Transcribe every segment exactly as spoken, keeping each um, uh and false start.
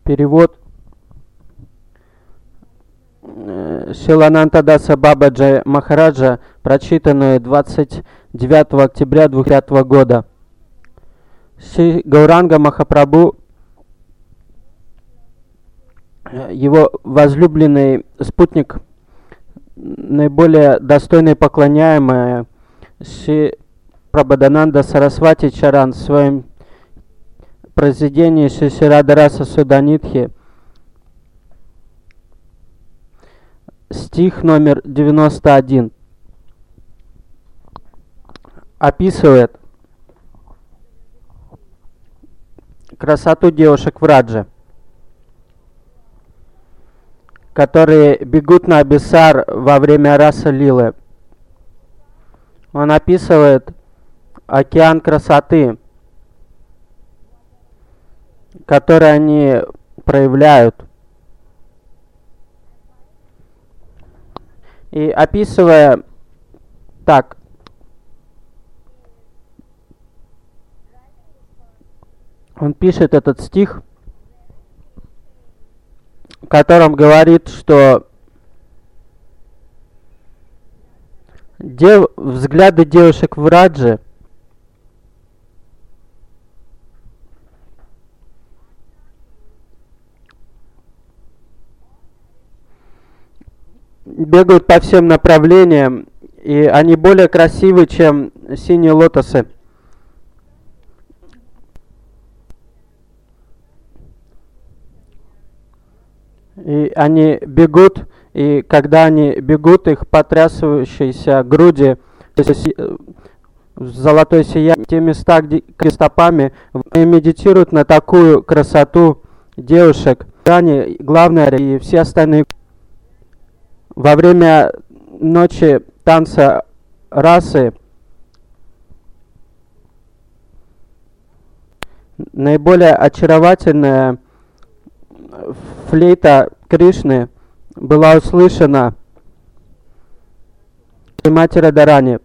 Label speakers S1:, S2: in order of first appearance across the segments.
S1: Перевод э, Шиланантадаса Бабаджи Махараджа, прочитанный двадцать девятого октября две тысячи пятого года. Шри Гауранга Махапрабху, его возлюбленный спутник, наиболее достойный поклоняемый Шри Прабхадананда Сарасвати Чаран в своем произведении Шри Радараса Суданитхи, стих номер девяносто один, описывает красоту девушек в Радже, которые бегут на Абисар во время раса лилы. Он описывает океан красоты, который они проявляют. И описывая так, он пишет этот стих, в котором говорит, что дев... взгляды девушек в Радже бегают по всем направлениям, и они более красивы, чем синие лотосы. И они бегут, и когда они бегут, их потрясающиеся груди, золотой сияние, те места, где стопами, они медитируют на такую красоту девушек. Они, главное, и все остальные. Во время ночи танца расы наиболее очаровательная флейта Кришны была услышана Шримати Радарани.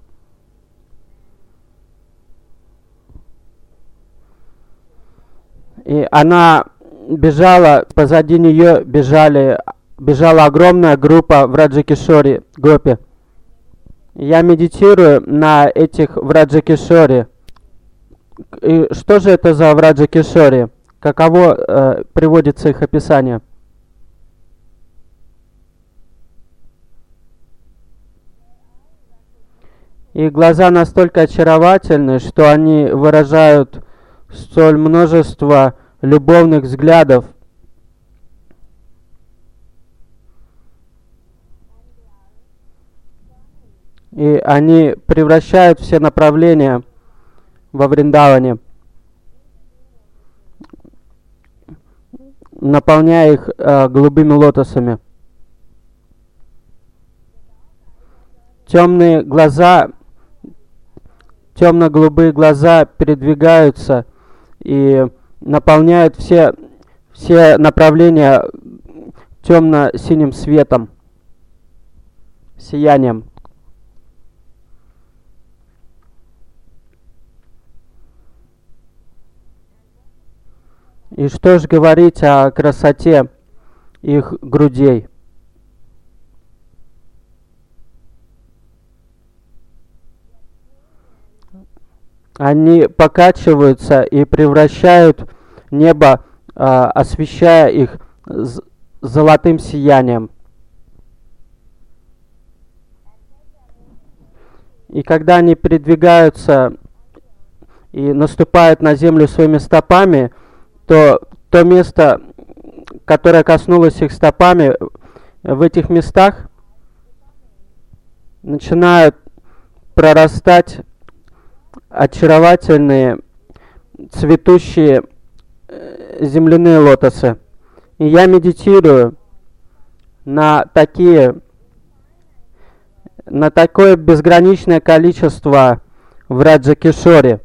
S1: И она бежала, позади нее бежали, бежала огромная группа Враджакишори, гопи. Я медитирую на этих Враджакишори. И что же это за Враджакишори? Каково э, приводится их описание? Их глаза настолько очаровательны, что они выражают столь множество любовных взглядов. И они превращают все направления во Вриндаване, наполняя их э, голубыми лотосами. Темные глаза, темно-голубые глаза передвигаются и наполняют все, все направления темно-синим светом, сиянием. И что ж говорить о красоте их грудей? Они покачиваются и превращают небо, э, освещая их золотым сиянием. И когда они передвигаются и наступают на землю своими стопами, то то место, которое коснулось их стопами, в этих местах начинают прорастать очаровательные цветущие земляные лотосы. И я медитирую на такие, на такое безграничное количество Враджакишори,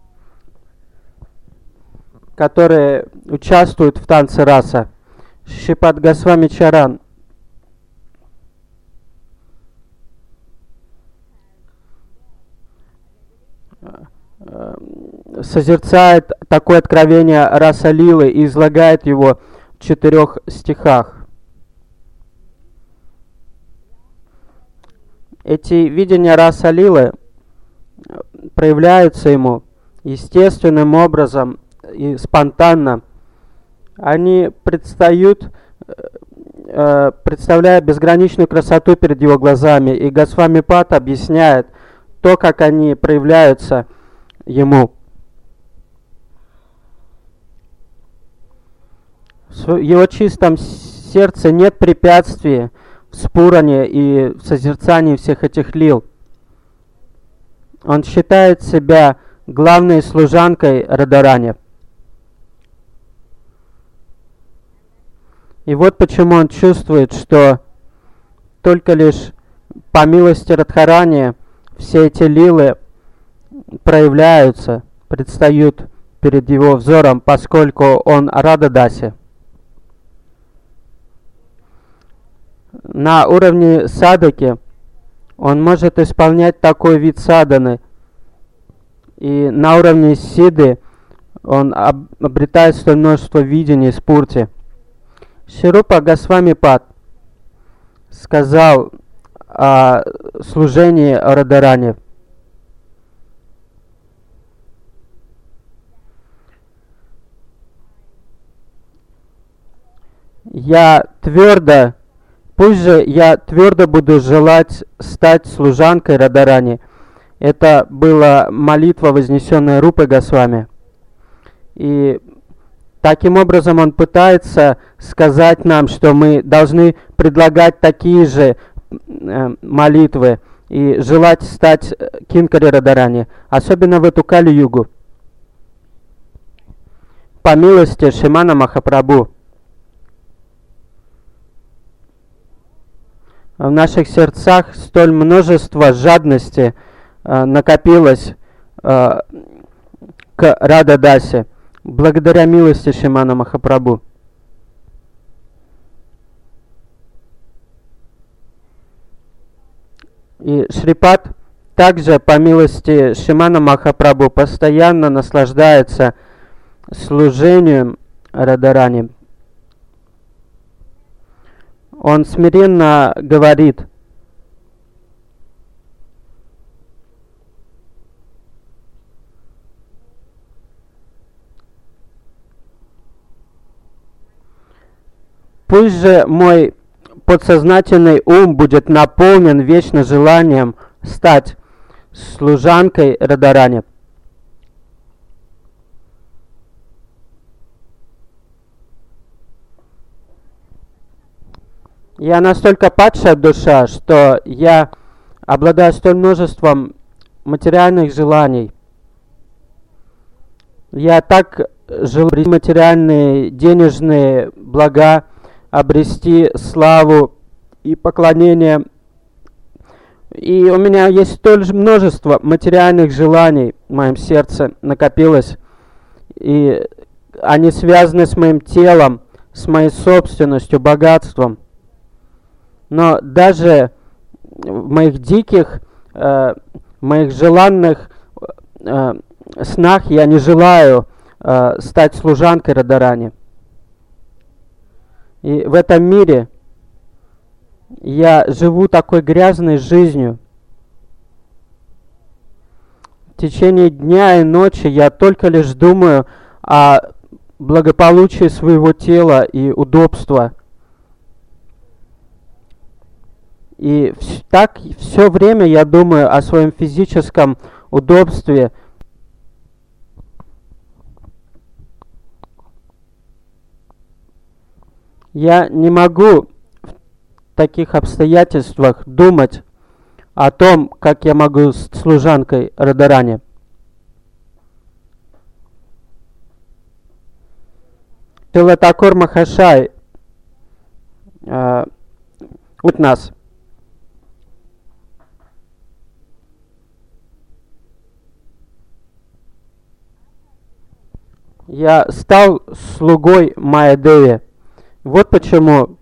S1: которые участвуют в танце раса. Шрипад Госвами Чаран созерцает такое откровение Раса Лилы и излагает его в четырех стихах. Эти видения Раса Лилы проявляются ему естественным образом и спонтанно. Они предстают, э, представляя безграничную красоту перед его глазами, и Госвами Пад объясняет то, как они проявляются ему. В его чистом сердце нет препятствий в спуране и в созерцании всех этих лил. Он считает себя главной служанкой Радарани. И вот почему он чувствует, что только лишь по милости Радхарани все эти лилы проявляются, предстают перед его взором, поскольку он Рададаси. На уровне садаки он может исполнять такой вид садханы, и на уровне сидды он об- обретает столь множество видений спурти. Шрупа Госвами Пад сказал о служении Радарани. Я твердо, пусть же я твердо буду желать стать служанкой Радарани. Это была молитва, вознесенная Рупой Госвами. И таким образом он пытается сказать нам, что мы должны предлагать такие же э, молитвы и желать стать Кинкари Радарани, особенно в эту Кали-югу. По милости Шримана Махапрабху. В наших сердцах столь множество жадности э, накопилось э, к Рададасе, благодаря милости Шримана Махапрабху. И Шрипад также, по милости Шримана Махапрабху, постоянно наслаждается служением Радарани. Он смиренно говорит: пусть же мой подсознательный ум будет наполнен вечно желанием стать служанкой Радарани. Я настолько падшая душа, что я обладаю столь множеством материальных желаний. Я так желаю материальные, денежные блага, обрести славу и поклонение. И у меня есть столь же множество материальных желаний в моем сердце накопилось. И они связаны с моим телом, с моей собственностью, богатством. Но даже в моих диких, э, моих желанных э, снах я не желаю э, стать служанкой Радарани. И в этом мире я живу такой грязной жизнью. В течение дня и ночи я только лишь думаю о благополучии своего тела и удобства. И так все время я думаю о своем физическом удобстве. Я не могу в таких обстоятельствах думать о том, как я могу с служанкой Радарани. Шрила Такур Махашай э, учит нас. Я стал слугой Майя-Деви. Вот почему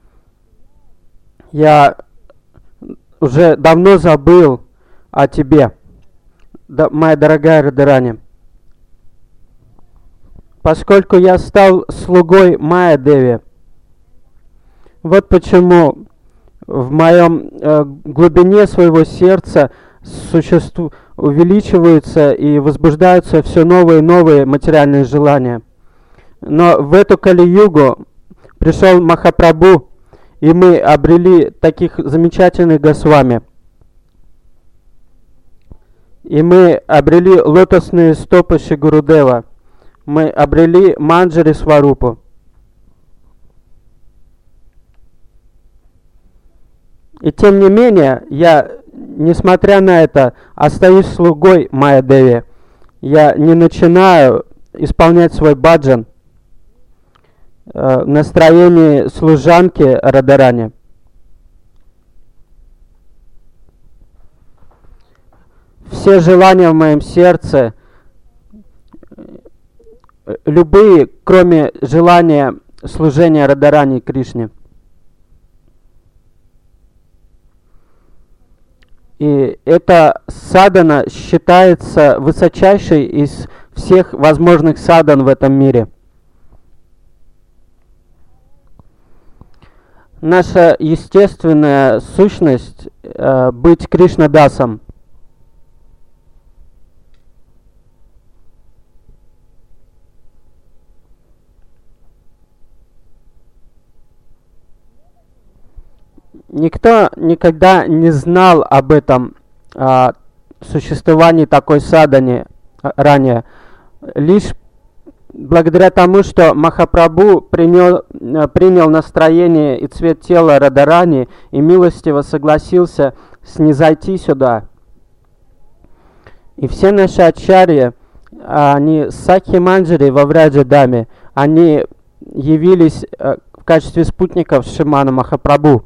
S1: я уже давно забыл о тебе, да, моя дорогая Радарани. поскольку я стал слугой Майя Деви. Вот почему в моем э, глубине своего сердца существу, увеличиваются и возбуждаются все новые и новые материальные желания. Но в эту Кали-югу пришел Махапрабху, и мы обрели таких замечательных Госвами. И мы обрели лотосные стопы Шри Гурудева. Мы обрели Манджари Сварупу. И тем не менее, я, несмотря на это, остаюсь слугой Майя Деви. Я не начинаю исполнять свой баджан э, в настроении служанки Радарани. Все желания в моем сердце, любые, кроме желания служения Радарани и Кришне. И эта садана считается высочайшей из всех возможных садан в этом мире. Наша естественная сущность э, быть Кришнадасом. Никто никогда не знал об этом а, существовании такой садани ранее. Лишь благодаря тому, что Махапрабху принял, принял настроение и цвет тела Радарани и милостиво согласился снизойти сюда. И все наши ачарьи, они Сакхи Манджари во Враджа-даме, они явились в качестве спутников Шримана Махапрабху.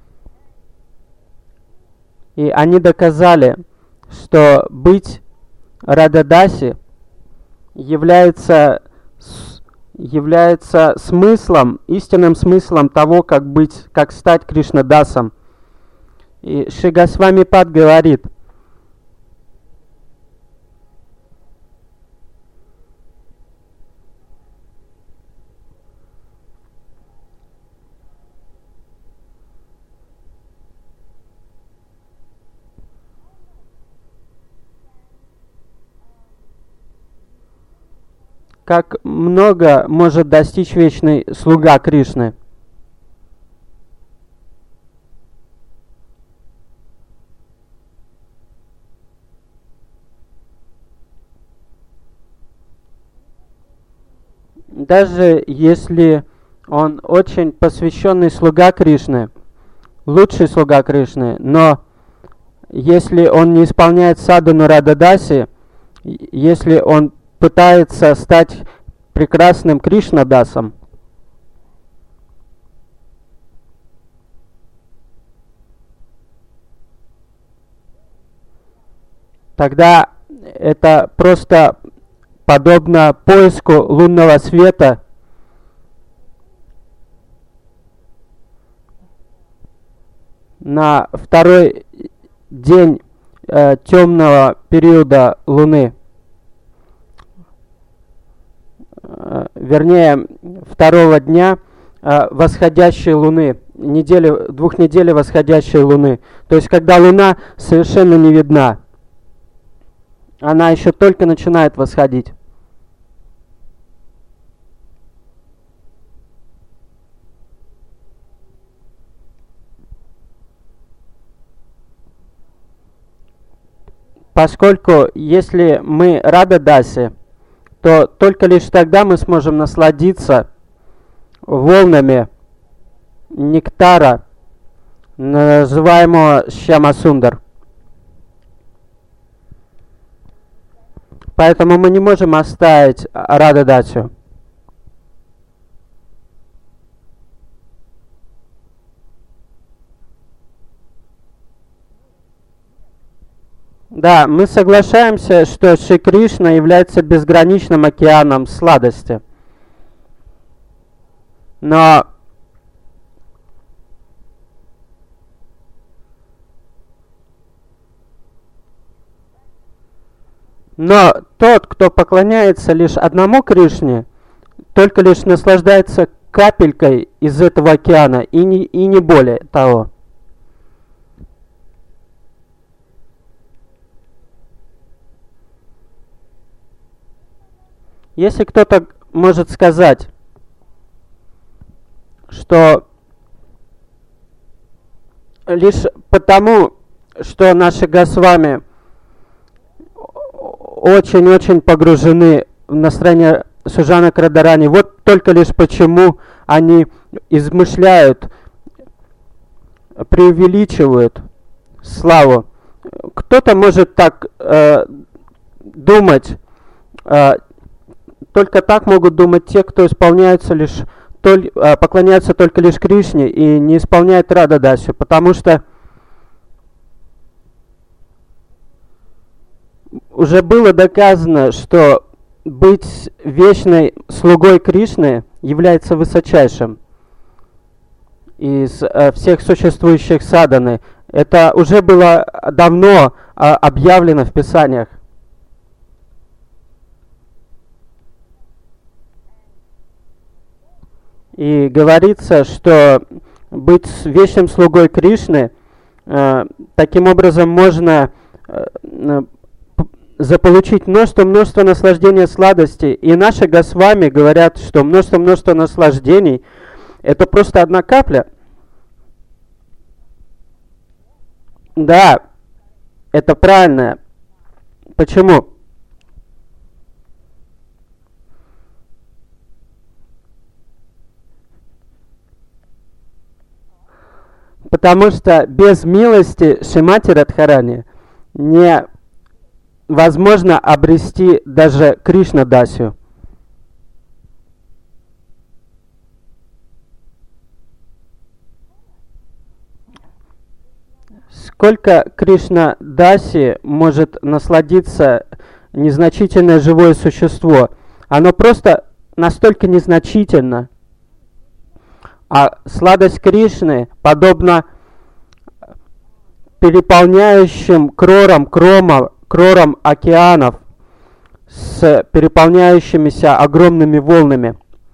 S1: И они доказали, что быть Рададаси является, является смыслом, истинным смыслом того, как быть, как стать Кришнадасом. И Шри Госвами Пад говорит: как много может достичь вечный слуга Кришны. Даже если он очень посвященный слуга Кришны, лучший слуга Кришны, но если он не исполняет садану Рададаси, если он пытается стать прекрасным Кришнадасом, тогда это просто подобно поиску лунного света на второй день э, темного периода Луны. Вернее, второго дня э, восходящей Луны, недели, двух недель восходящей Луны. То есть, когда Луна совершенно не видна, она еще только начинает восходить. Поскольку, если мы Рададаси, то только лишь тогда мы сможем насладиться волнами нектара, называемого Шьямасундар. Поэтому мы не можем оставить Рададасию. Да, мы соглашаемся, что Шри Кришна является безграничным океаном сладости. Но Но тот, кто поклоняется лишь одному Кришне, только лишь наслаждается капелькой из этого океана и не, и не более того. Если кто-то может сказать, что лишь потому, что наши Госвами очень-очень погружены в настроение Сужанок Радарани, вот только лишь почему они измышляют, преувеличивают славу. Кто-то может так э, думать, э, только так могут думать те, кто исполняются лишь, толь, э, поклоняются только лишь Кришне и не исполняют Рададасю, потому что уже было доказано, что быть вечной слугой Кришны является высочайшим из э, всех существующих садханы. Это уже было давно э, объявлено в Писаниях. И говорится, что быть вечным слугой Кришны, э, таким образом можно э, заполучить множество-множество наслаждений и сладостей. И наши Госвами говорят, что множество-множество наслаждений – это просто одна капля. Да, это правильно. Почему? Потому что без милости Шримати Радхарани не возможно обрести даже Кришна-дасю. Сколько Кришна-даси может насладиться незначительное живое существо? Оно просто настолько незначительно. А сладость Кришны подобна переполняющим крорам крома, крорам океанов с переполняющимися огромными волнами.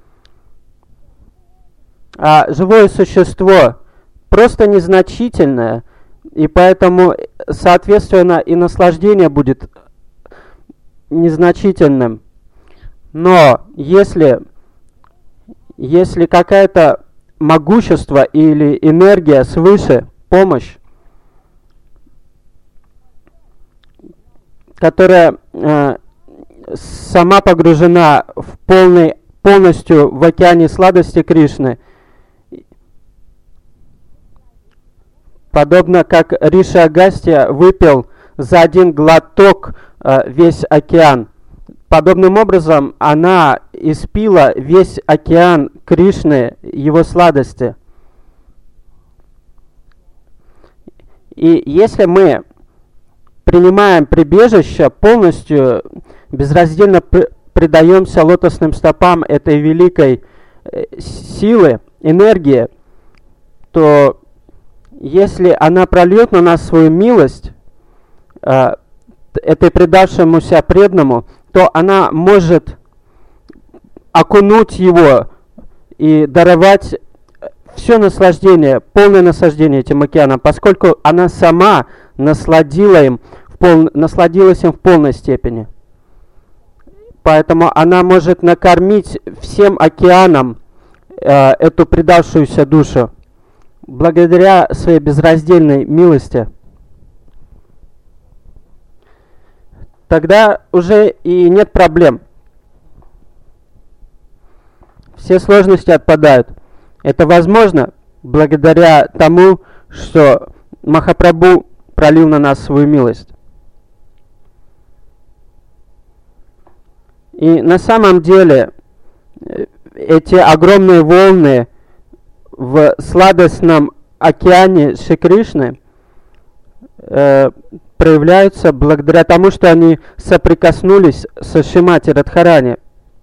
S1: А живое существо просто незначительное, и поэтому, соответственно, и наслаждение будет незначительным. Но если, если какая-то могущество или энергия свыше, помощь, которая э, сама погружена в полный, полностью в океане сладости Кришны, подобно как Риши Агастья выпил за один глоток э, весь океан. Подобным образом она испила весь океан Кришны, его сладости. И если мы принимаем прибежище, полностью безраздельно предаемся лотосным стопам этой великой силы, энергии, то если она прольет на нас свою милость, э, этой предавшемуся преданному, то она может окунуть его и даровать все наслаждение, полное наслаждение этим океаном, поскольку она сама насладила им в пол... насладилась им в полной степени. Поэтому она может накормить всем океаном э, эту предавшуюся душу, благодаря своей безраздельной милости. Тогда уже и нет проблем. Все сложности отпадают. Это возможно благодаря тому, что Махапрабху пролил на нас свою милость. И на самом деле эти огромные волны в сладостном океане Шри Кришны э, проявляются благодаря тому, что они соприкоснулись со Шримати Радхарани.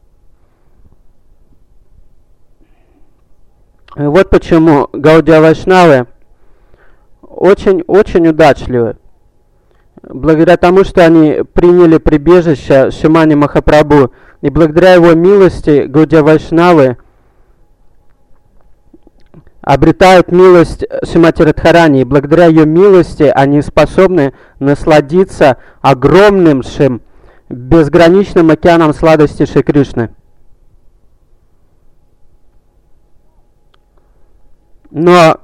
S1: И вот почему Гаудия Вайшнавы очень-очень удачливы. Благодаря тому, что они приняли прибежище Шримати Махапрабху И благодаря его милости Гаудия Вайшнавы обретают милость Шримати Радхарани. И благодаря ее милости они способны насладиться огромным шим, безграничным океаном сладости Шри Кришны. Но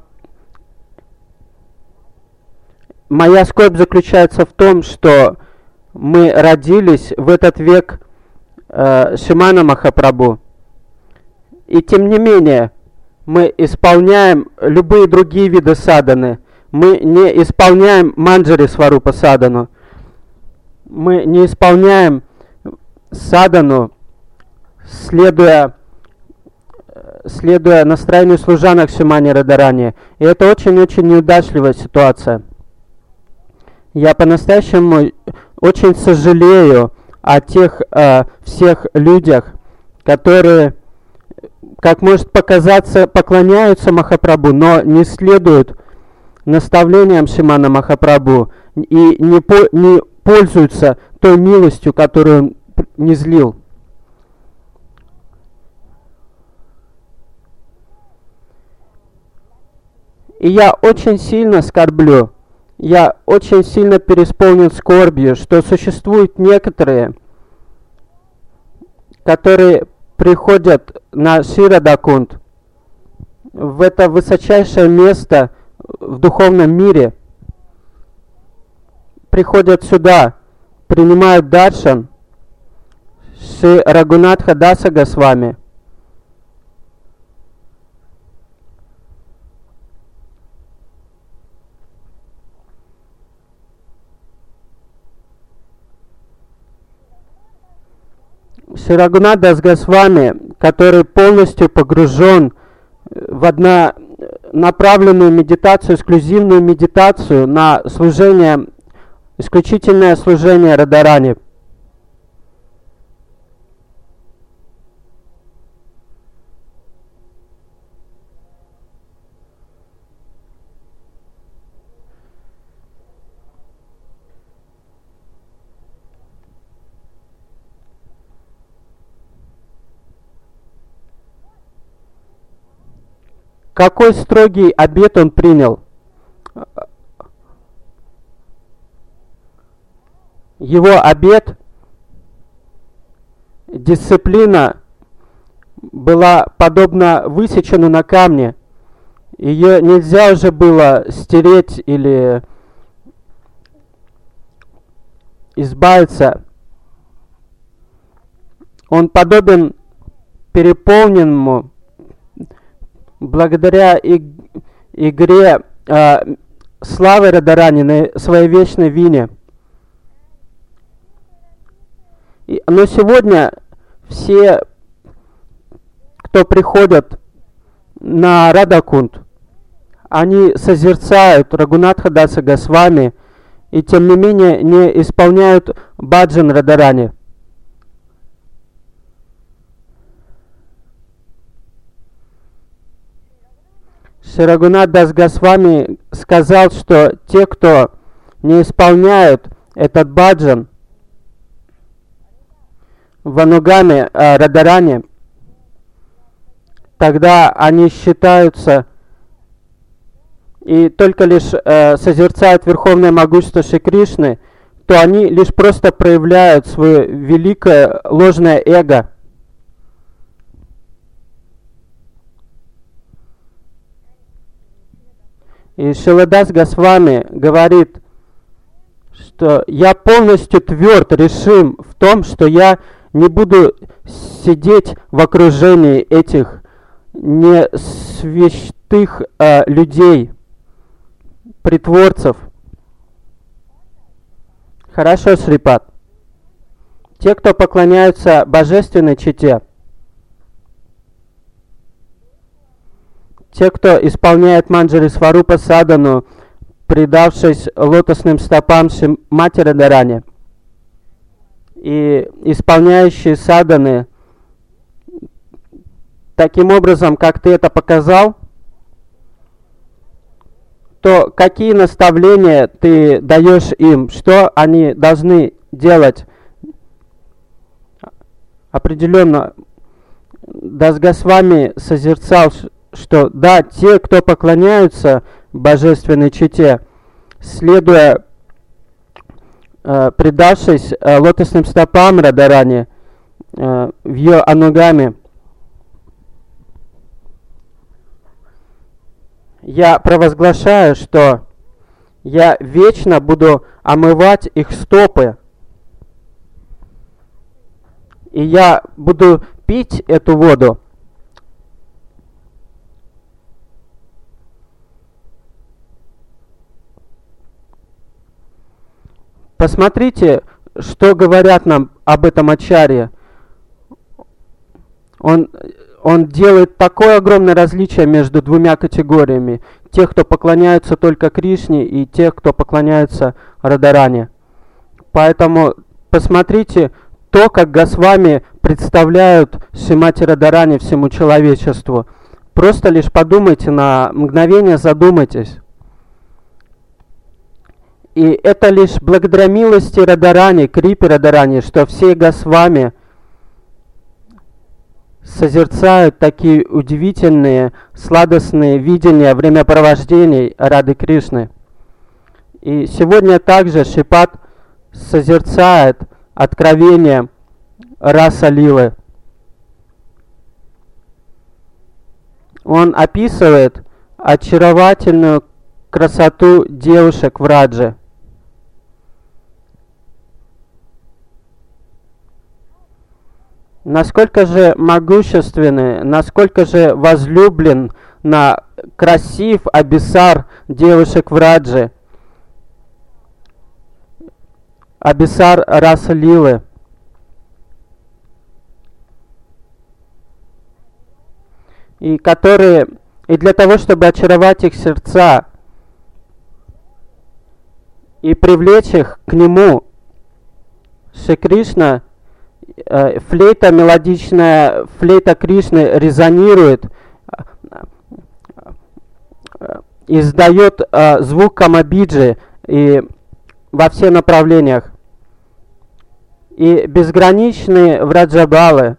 S1: моя скорбь заключается в том, что мы родились в этот век э, Шримана Махапрабху. И тем не менее, мы исполняем любые другие виды садханы. Мы не исполняем манджари сварупа садхану. Мы не исполняем садхану, следуя, следуя настроению служанок Шримани Радхарани. И это очень-очень неудачливая ситуация. Я по-настоящему очень сожалею о тех э, всех людях, которые, как может показаться, поклоняются Махапрабху, но не следуют наставлениям Шримана Махапрабху и не, по, не пользуются той милостью, которую он низлил. И я очень сильно скорблю, я очень сильно переисполнен скорбью, что существуют некоторые, которые приходят на Шри Радхакунд, в это высочайшее место в духовном мире, приходят сюда, принимают даршан Шри Рагунатха Даса Госвами. Шри Рагунат Дас Госвами, который полностью погружен в однонаправленную медитацию, эксклюзивную медитацию на служение, исключительное служение Радхарани. Какой строгий обет он принял? Его обет, дисциплина была подобна высеченной на камне. Ее нельзя уже было стереть или избавиться. Он подобен переполненному благодаря иг игре э, славы Радхарани на своей вечной вине. И, но сегодня все, кто приходят на Радхакунд, они созерцают Рагунатха Даса Госвами и тем не менее не исполняют баджан Радхарани. Шри Рагунат Дас Госвами сказал, что те, кто не исполняют этот баджан в анугаме э, Радхарани, тогда они считаются и только лишь э, созерцают верховное могущество Шри Кришны, то они лишь просто проявляют свое великое ложное эго. И Шрила Дас Госвами говорит, что я полностью тверд, решим в том, что я не буду сидеть в окружении этих несвятых э, людей, притворцев. Хорошо, Шрипад. Те, кто поклоняются божественной чете, те, кто исполняет манджари сварупа садхану, предавшись лотосным стопам Шримати Радхарани, и исполняющие садханы таким образом, как ты это показал, то какие наставления ты даешь им, что они должны делать? определенно Дас Госвами созерцал, что да, те, кто поклоняются божественной чете, следуя, э, предавшись э, лотосным стопам Радарани, э, в ее анугаме, я провозглашаю, что я вечно буду омывать их стопы, и я буду пить эту воду. Посмотрите, что говорят нам об этом ачарье. Он, он делает такое огромное различие между двумя категориями. Тех, кто поклоняются только Кришне, и тех, кто поклоняются Радаране. Поэтому посмотрите то, как Госвами представляют Шримати Радарани всему человечеству. Просто лишь подумайте, на мгновение задумайтесь. И это лишь благодаря милости Радарани, Крипе Радарани, что все Госвами созерцают такие удивительные, сладостные видения времяпровождений Рады Кришны. И сегодня также Шрипад созерцает откровение Раса Лилы. Он описывает очаровательную красоту девушек в Радже. Насколько же могущественный, насколько же возлюблен, на красив Абисар девушек в Радже. Абисар Раса Лилы. И которые, и для того, чтобы очаровать их сердца и привлечь их к нему, Шри Кришна, э, флейта мелодичная, флейта Кришны резонирует, издает э, звук Камабиджи и во все направлениях. И безграничные враджабалы.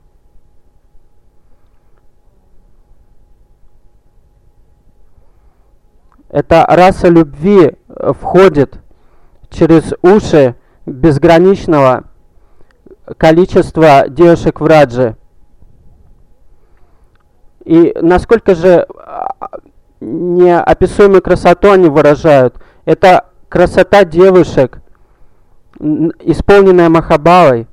S1: Эта раса любви входит через уши безграничного количества девушек в Радже. И насколько же неописуемую красоту они выражают. Это красота девушек, исполненная Махабхавой.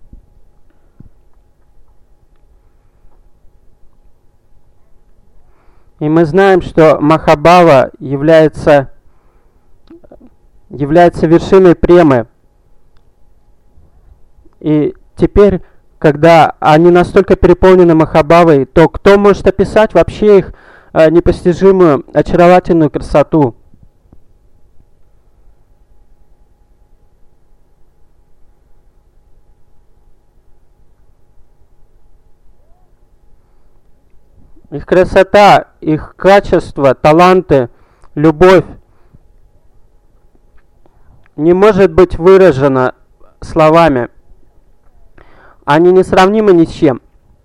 S1: И мы знаем, что Махабхава является, является вершиной премы. И теперь, когда они настолько переполнены Махабхавой, то кто может описать вообще их э, непостижимую, очаровательную красоту? Их красота, их качество, таланты, любовь не может быть выражена словами. Они несравнимы ни с чем.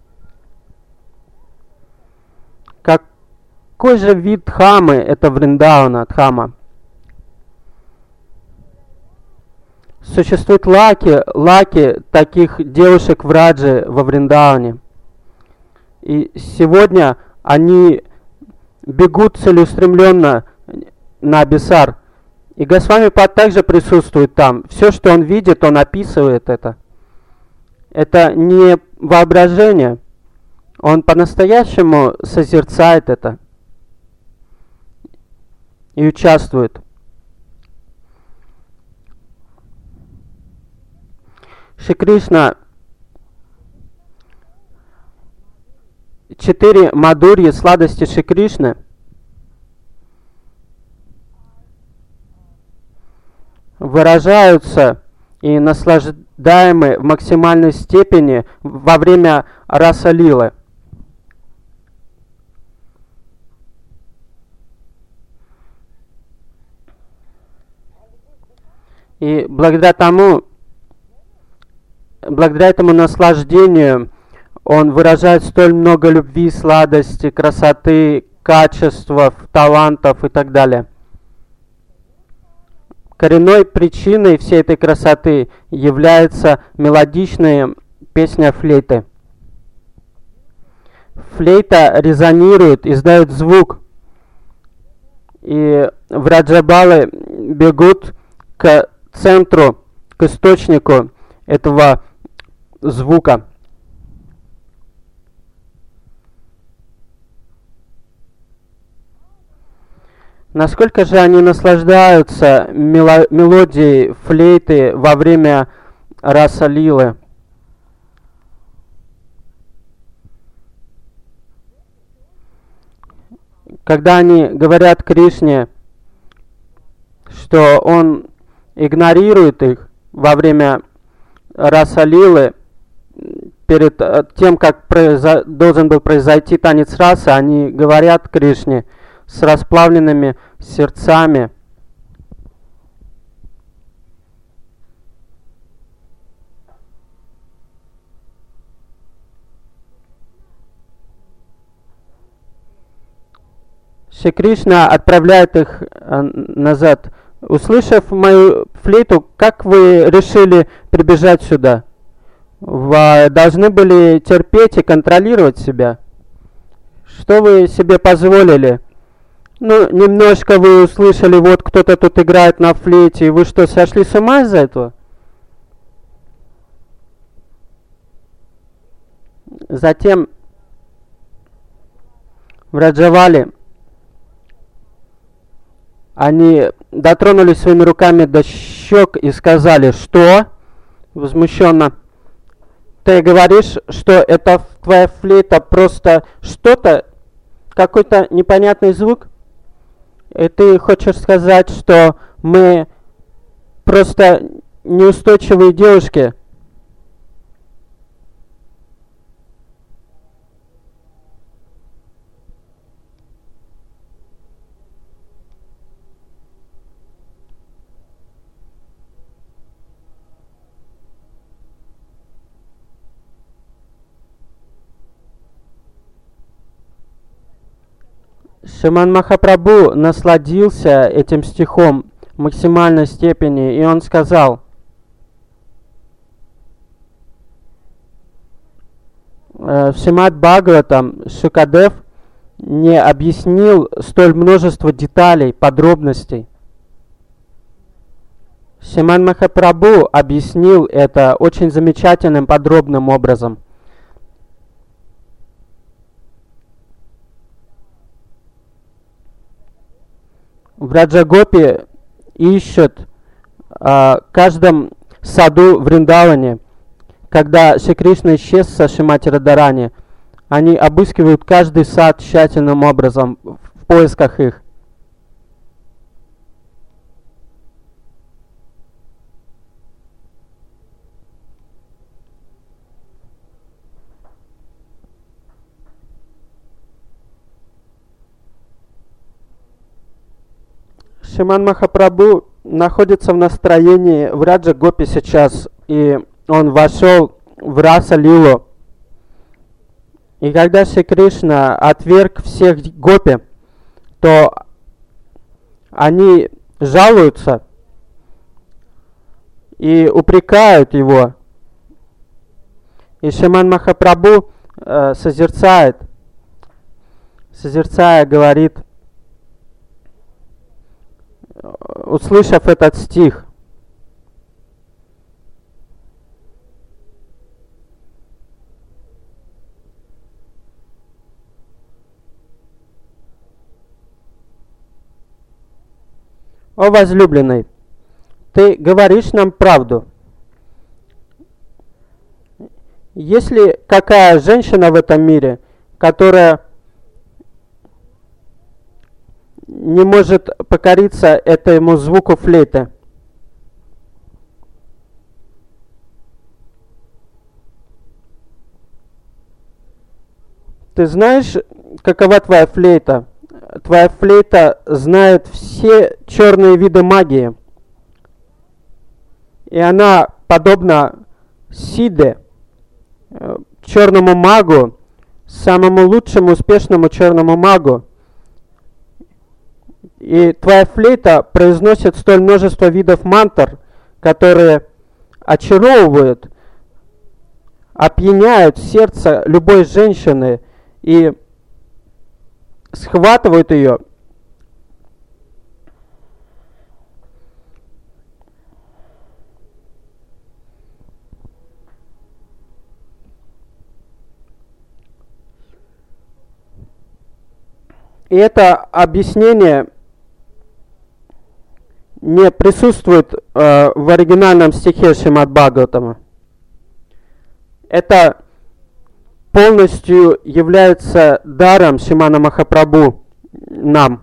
S1: Какой же вид Дхамы это Вриндавана, Дхама? Существуют лаки, лаки таких девушек в Радже во Вриндаване. И сегодня они бегут целеустремленно на Абисар. И Госвами Пад также присутствует там. Все, что он видит, он описывает это. Это не воображение. Он по-настоящему созерцает это и участвует. Шри Кришна, четыре мадурьи, сладости Шри Кришны, выражаются и наслаждаемы в максимальной степени во время раса лилы. И благодаря тому благодаря этому наслаждению он выражает столь много любви, сладости, красоты, качеств, талантов и так далее. Коренной причиной всей этой красоты является мелодичная песня флейты. Флейта резонирует, издает звук, и враджабалы бегут к центру, к источнику этого звука. Насколько же они наслаждаются мелодией флейты во время раса лилы. Когда они говорят Кришне, что он игнорирует их во время раса лилы, перед тем, как произо... должен был произойти танец расы, они говорят Кришне с расплавленными сердцами. Шри Кришна отправляет их назад. Услышав мою флейту, как вы решили прибежать сюда? Вы должны были терпеть и контролировать себя. Что вы себе позволили? Ну, немножко вы услышали, вот кто-то тут играет на флейте, и вы что, сошли с ума из-за этого? Затем Враджавали, они дотронулись своими руками до щек и сказали, что? Возмущенно. Ты говоришь, что это твоя флейта просто что-то, какой-то непонятный звук? И ты хочешь сказать, что мы просто неустойчивые девушки? Шриман Махапрабху насладился этим стихом в максимальной степени, и он сказал, в Шримад Бхагаватам Шукадев не объяснил столь множество деталей, подробностей. Шриман Махапрабху объяснил это очень замечательным, подробным образом. В Раджагопи ищут а, в каждом саду в Вриндаване, когда Шри Кришна исчез со Шримати Радхарани, они обыскивают каждый сад тщательным образом в поисках их. Шриман Махапрабху находится в настроении в Раджа Гопи сейчас, и он вошел в раса лилу. И когда Шри Кришна отверг всех гопи, то они жалуются и упрекают его. И Шриман Махапрабху э, созерцает, созерцая, говорит, услышав этот стих, «О возлюбленный, ты говоришь нам правду. Есть ли какая женщина в этом мире, которая не может покориться этому звуку флейты?» Ты знаешь, какова твоя флейта? Твоя флейта знает все черные виды магии. И она подобна Сиде, э, черному магу, самому лучшему, успешному черному магу. И твоя флейта произносит столь множество видов мантр, которые очаровывают, опьяняют сердце любой женщины и схватывают ее. И это объяснение не присутствует э, в оригинальном стихе Шримад Бхагаватама. Это полностью является даром Шримана Махапрабху нам.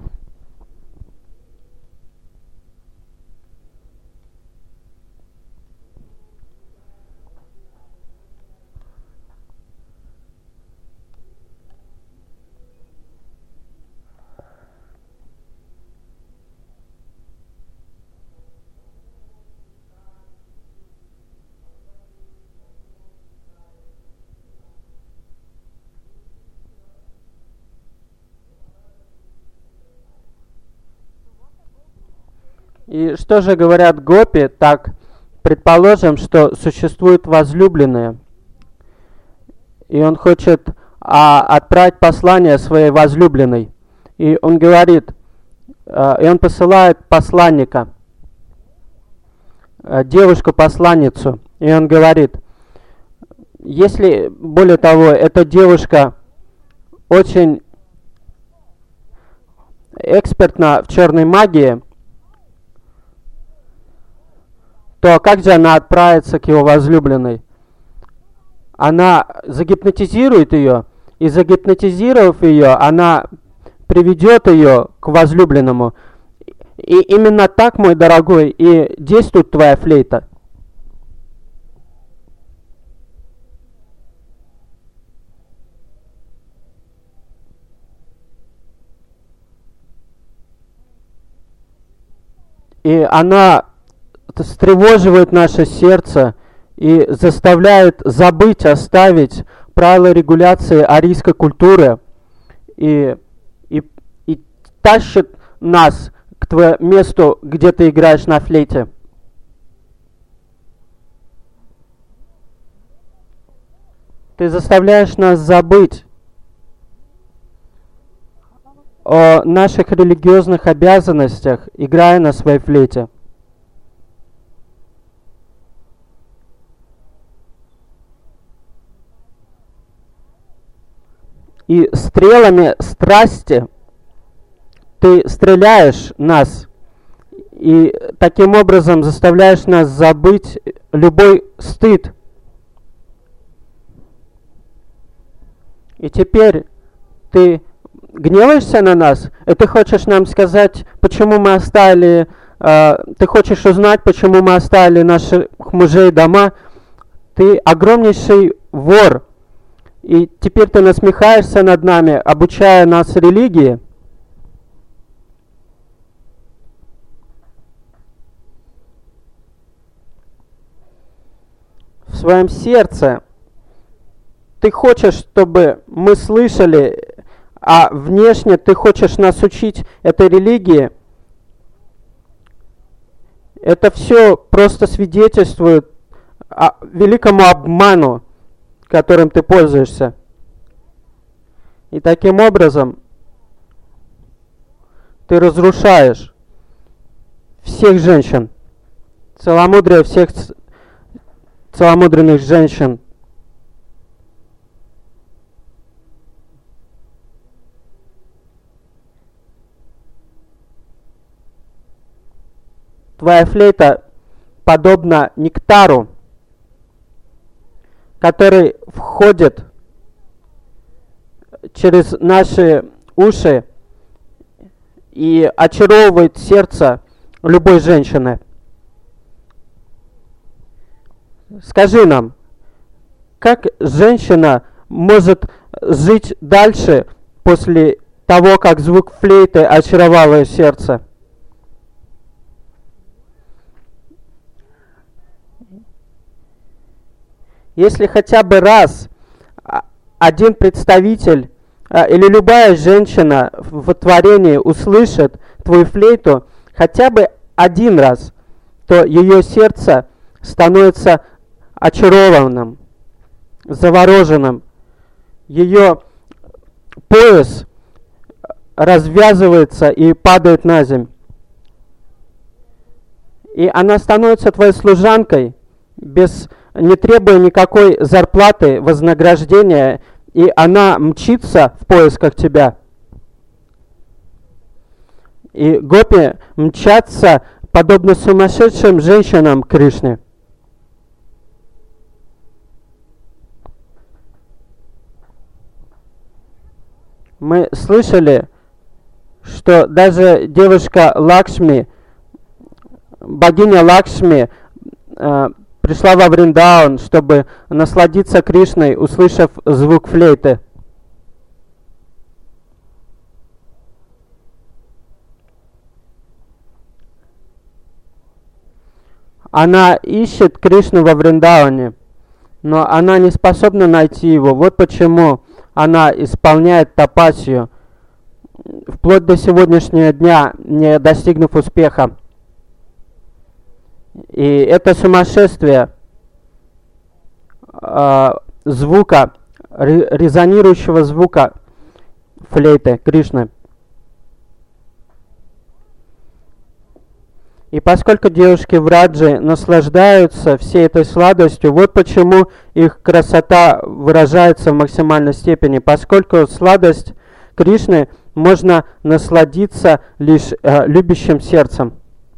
S1: И что же говорят гопи? Так, предположим, что существуют возлюбленные, и он хочет а, отправить послание своей возлюбленной. И он говорит, а, и он посылает посланника, а, девушку-посланницу, и он говорит, если, более того, эта девушка очень экспертна в черной магии, то как же она отправится к его возлюбленной? Она загипнотизирует ее, и загипнотизировав ее, она приведет ее к возлюбленному. И именно так, мой дорогой, и действует твоя флейта. И она встревоживает наше сердце и заставляет забыть, оставить правила регуляции арийской культуры и, и, и тащит нас к твоему месту, где ты играешь на флейте. Ты заставляешь нас забыть о наших религиозных обязанностях, играя на своей флейте. И стрелами страсти ты стреляешь нас, и таким образом заставляешь нас забыть любой стыд. И теперь ты гневаешься на нас, и ты хочешь нам сказать, почему мы оставили, э, ты хочешь узнать, почему мы оставили наших мужей дома. Ты огромнейший вор. И теперь ты насмехаешься над нами, обучая нас религии. В своем сердце ты хочешь, чтобы мы слышали, а внешне ты хочешь нас учить этой религии. Это все просто свидетельствует о великому обману, которым ты пользуешься. И таким образом ты разрушаешь всех женщин, целомудрие всех целомудренных женщин. Твоя флейта подобна нектару, который входит через наши уши и очаровывает сердце любой женщины. Скажи нам, как женщина может жить дальше после того, как звук флейты очаровал ее сердце? Если хотя бы раз а, один представитель а, или любая женщина в творении услышит твою флейту хотя бы один раз, то ее сердце становится очарованным, завороженным. Ее пояс развязывается и падает на землю. И она становится твоей служанкой, без, не требуя никакой зарплаты, вознаграждения, и она мчится в поисках тебя. И гопи мчатся, подобно сумасшедшим женщинам Кришне. Мы слышали, что даже девушка Лакшми, богиня Лакшми, э, пришла во Вриндаун, чтобы насладиться Кришной, услышав звук флейты. Она ищет Кришну во Вриндауне, но она не способна найти его. Вот почему она исполняет тапасию, вплоть до сегодняшнего дня, не достигнув успеха. И это сумасшествие э, звука, резонирующего звука флейты Кришны. И поскольку девушки в Раджи наслаждаются всей этой сладостью, вот почему их красота выражается в максимальной степени. Поскольку сладость Кришны можно насладиться лишь э, любящим сердцем.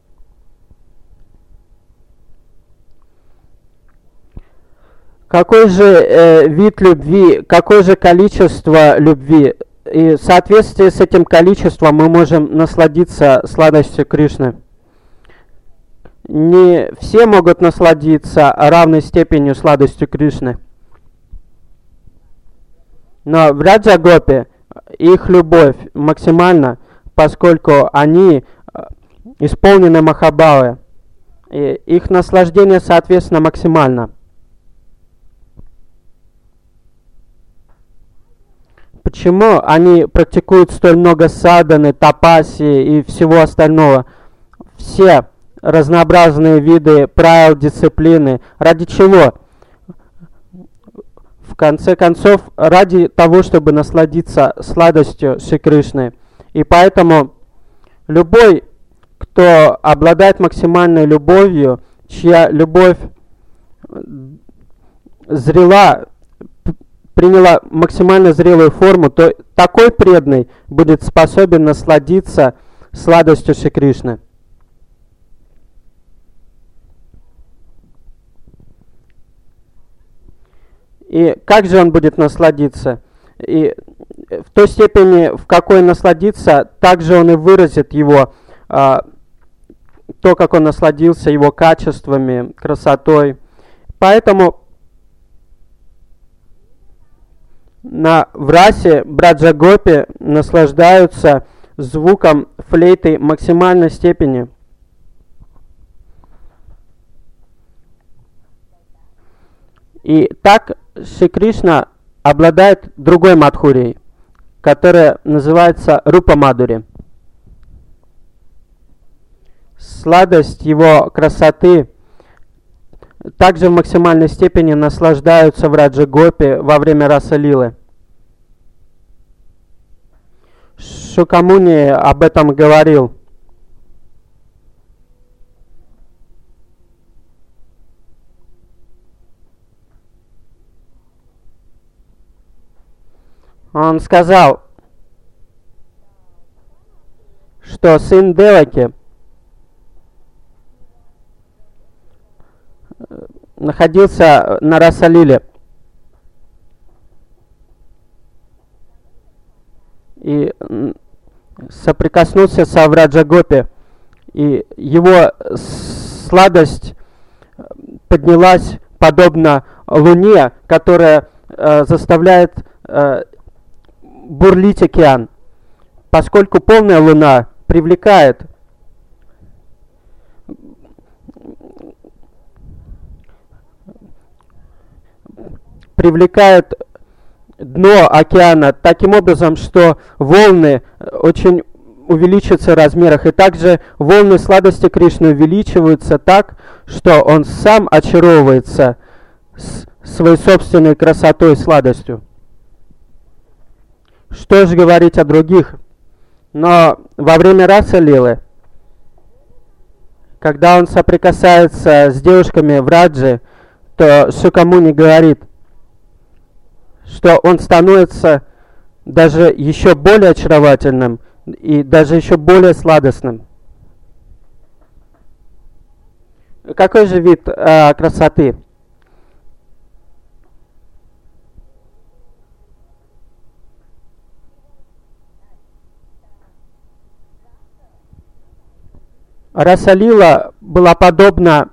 S1: Какой же э, вид любви, какое же количество любви? И в соответствии с этим количеством мы можем насладиться сладостью Кришны. Не все могут насладиться равной степенью сладостью Кришны. Но в Раджа Гопи их любовь максимальна, поскольку они исполнены Махабхавы. И их наслаждение, соответственно, максимально. Почему они практикуют столь много садханы, тапаси и всего остального? Все разнообразные виды правил, дисциплины. Ради чего? В конце концов, ради того, чтобы насладиться сладостью Шри Кришны. И поэтому любой, кто обладает максимальной любовью, чья любовь зрела, приняла максимально зрелую форму, то такой преданный будет способен насладиться сладостью Шри Кришны. И как же он будет насладиться? И в той степени, в какой насладиться, также он и выразит его, а, то, как он насладился его качествами, красотой. Поэтому на Врасе Браджа Гопи наслаждаются звуком флейты максимальной степени. И так Шри Кришна обладает другой Мадхурией, которая называется Рупа Мадхури. Сладость его красоты также в максимальной степени наслаждаются в Раджа Гопи во время Раса Лилы. Шукамуни об этом говорил. Он сказал, что сын Деваки находился на Раса-лиле. И соприкоснулся с Враджа Гопи. И его сладость поднялась подобно луне, которая э, заставляет э, бурлить океан, поскольку полная луна привлекает привлекает дно океана таким образом, что волны очень увеличиваются в размерах. И также волны сладости Кришны увеличиваются так, что он сам очаровывается с своей собственной красотой и сладостью. Что же говорить о других? Но во время раса лилы, когда он соприкасается с девушками в раджи, то Шукамуни говорит, что он становится даже еще более очаровательным и даже еще более сладостным. Какой же вид э, красоты? Раса-лила была подобна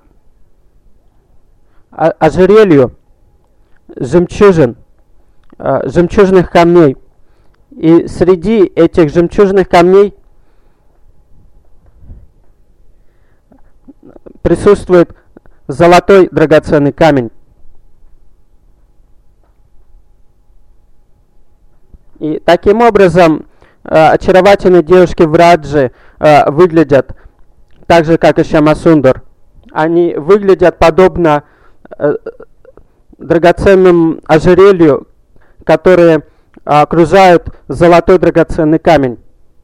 S1: ожерелью жемчужин, э, жемчужных камней. И среди этих жемчужных камней присутствует золотой драгоценный камень. И таким образом э, очаровательные девушки в раджи э, выглядят так же, как и Шьямасундар. Они выглядят подобно э, драгоценным ожерелью, которые окружают золотой драгоценный камень.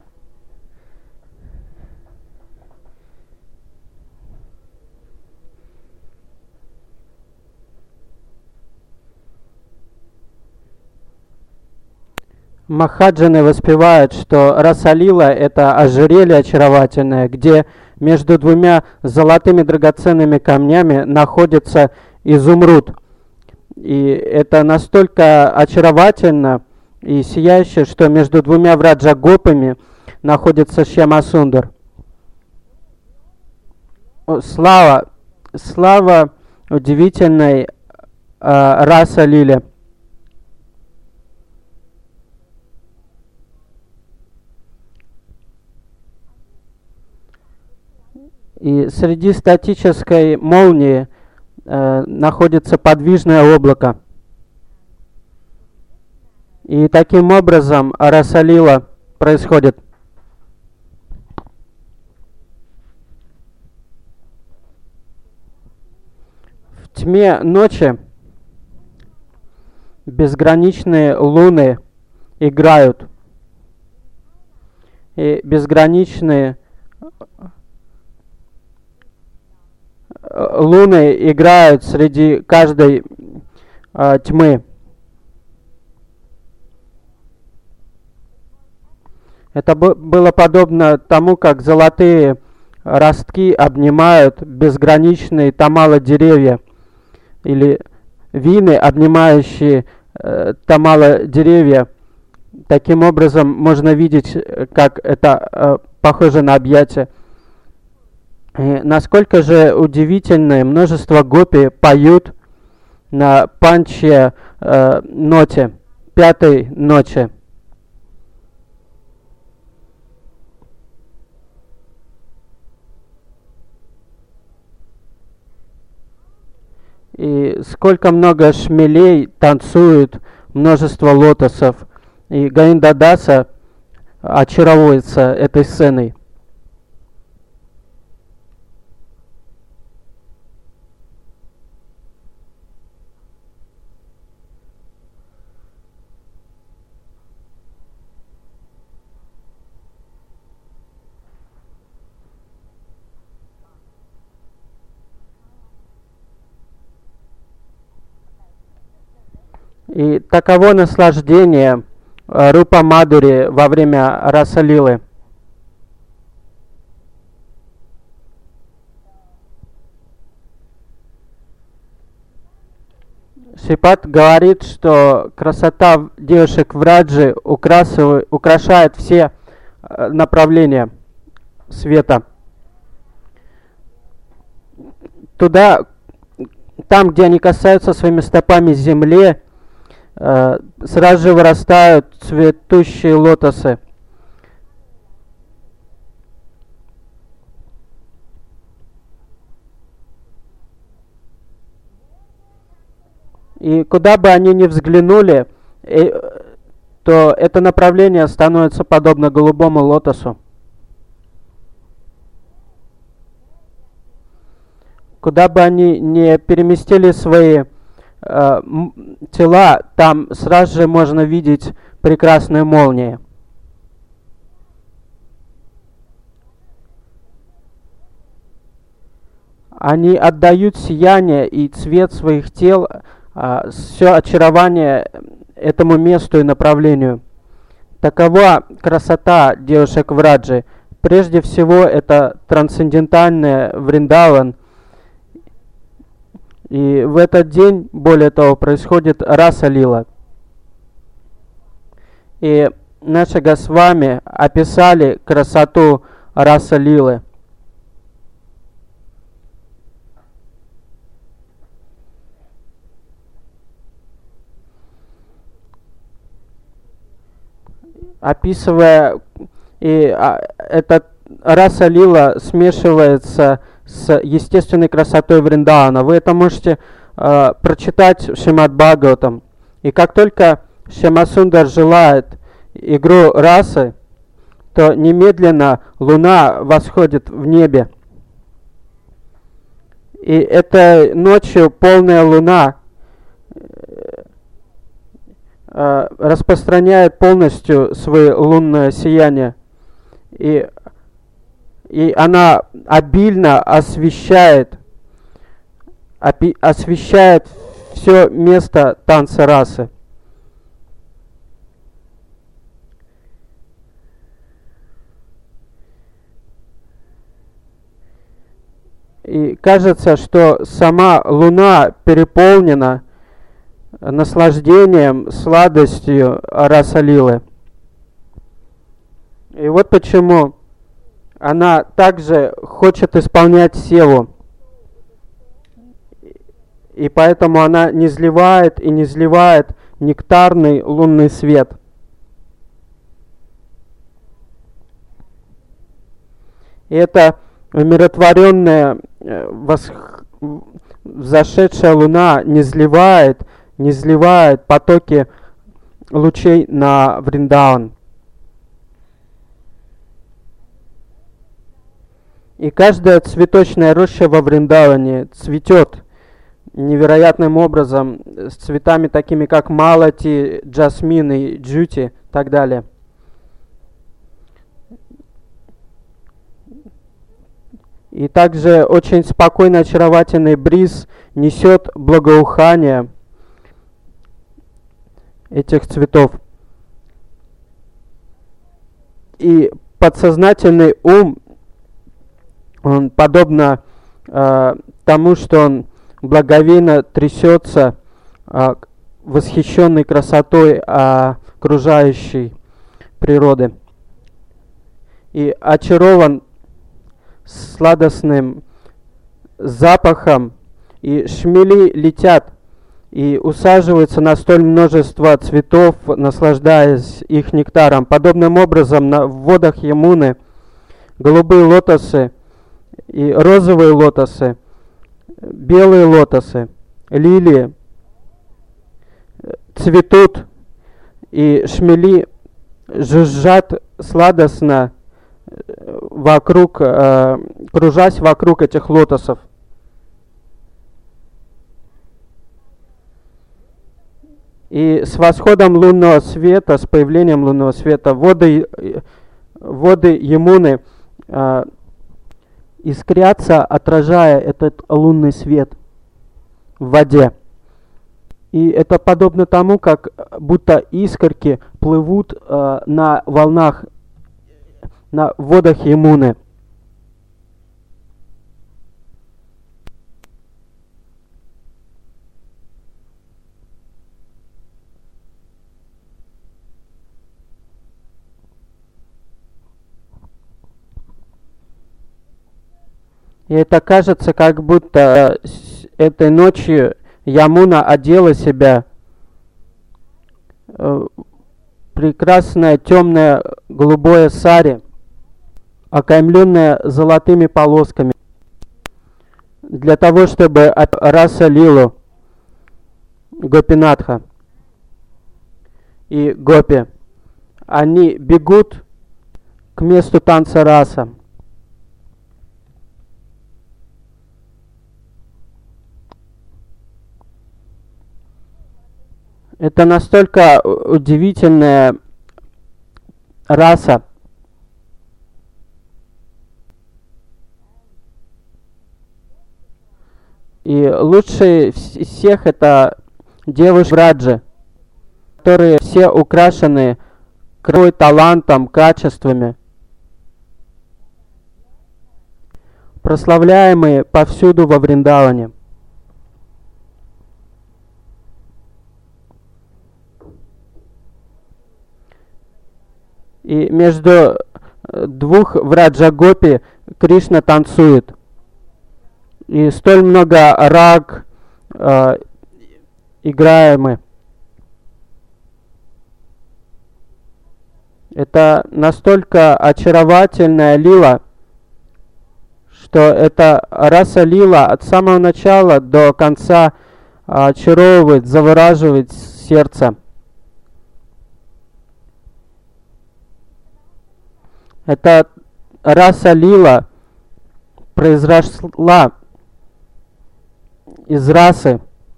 S1: Махаджаны воспевают, что раса-лила – это ожерелье очаровательное, где между двумя золотыми драгоценными камнями находится изумруд. И это настолько очаровательно и сияюще, что между двумя враджа-гопами находится Шьямасундар. Слава, слава удивительной э, раса-лиле. И среди статической молнии э, находится подвижное облако. И таким образом раса-лила происходит. В тьме ночи безграничные луны играют. И безграничные луны играют среди каждой э, тьмы. Это было подобно тому, как золотые ростки обнимают безграничные тамала деревья, или вины, обнимающие э, тамала деревья. Таким образом можно видеть, как это э, похоже на объятие. И насколько же удивительное множество гопи поют на панче э, ноте, пятой ноте. И сколько много шмелей танцуют, множество лотосов. И Говиндадаса очаровывается этой сценой. И таково наслаждение Рупа Мадури во время раса-лилы. Шрипад говорит, что красота девушек в раджи украшает все направления света. Туда, там, где они касаются своими стопами земли, сразу же вырастают цветущие лотосы. И куда бы они ни взглянули, и, то это направление становится подобно голубому лотосу. Куда бы они ни переместили свои э, тела, там сразу же можно видеть прекрасные молнии. Они отдают сияние и цвет своих тел, э, все очарование этому месту и направлению. Такова красота девушек Враджи. Прежде всего, это трансцендентальный Вриндаван. И в этот день, более того, происходит Раса Лила. И наши Госвами описали красоту Раса Лилы. Описывая, и а, эта Раса Лила смешивается с естественной красотой Вриндавана. Вы это можете э, прочитать в Шримад Бхагаватам. И как только Шьямасундар желает игру расы, то немедленно луна восходит в небе. И этой ночью полная луна э, распространяет полностью свое лунное сияние. И И она обильно освещает, опи, освещает все место танца расы. И кажется, что сама луна переполнена наслаждением, сладостью раса Лилы. И вот почему она также хочет исполнять севу. И поэтому она не изливает и не изливает нектарный лунный свет. И эта умиротворенная, восх... взошедшая луна не изливает, не изливает потоки лучей на Вриндаван. И каждая цветочная роща во Вриндаване цветет невероятным образом с цветами такими как малати, джасмин и джути и так далее. И также очень спокойный, очаровательный бриз несет благоухание этих цветов. И подсознательный ум, он подобно э, тому, что он благовейно трясется, э, восхищенный красотой э, окружающей природы. И очарован сладостным запахом, и шмели летят и усаживаются на столь множество цветов, наслаждаясь их нектаром. Подобным образом на, в водах Ямуны голубые лотосы и розовые лотосы, белые лотосы, лилии цветут, и шмели жужжат сладостно вокруг, э, кружась вокруг этих лотосов. И с восходом лунного света, с появлением лунного света, воды, воды Ямуны э, искрятся, отражая этот лунный свет в воде. И это подобно тому, как будто искорки плывут э, на волнах, на водах Ямуны. И это кажется, как будто этой ночью Ямуна одела себя в прекрасное темное голубое сари, окаймленное золотыми полосками, для того, чтобы раса Лилу Гопинатха и Гопи. Они бегут к месту танца раса. Это настолько удивительная раса. И лучшие из всех это девушки Раджи, которые все украшены красотой, талантом, качествами, прославляемые повсюду во Вриндаване. И между двух Враджа-гопи Кришна танцует. И столь много раг э, играемы. Это настолько очаровательная лила, что эта раса лила от самого начала до конца очаровывает, завораживает сердце. Эта раса лила произошла из расы,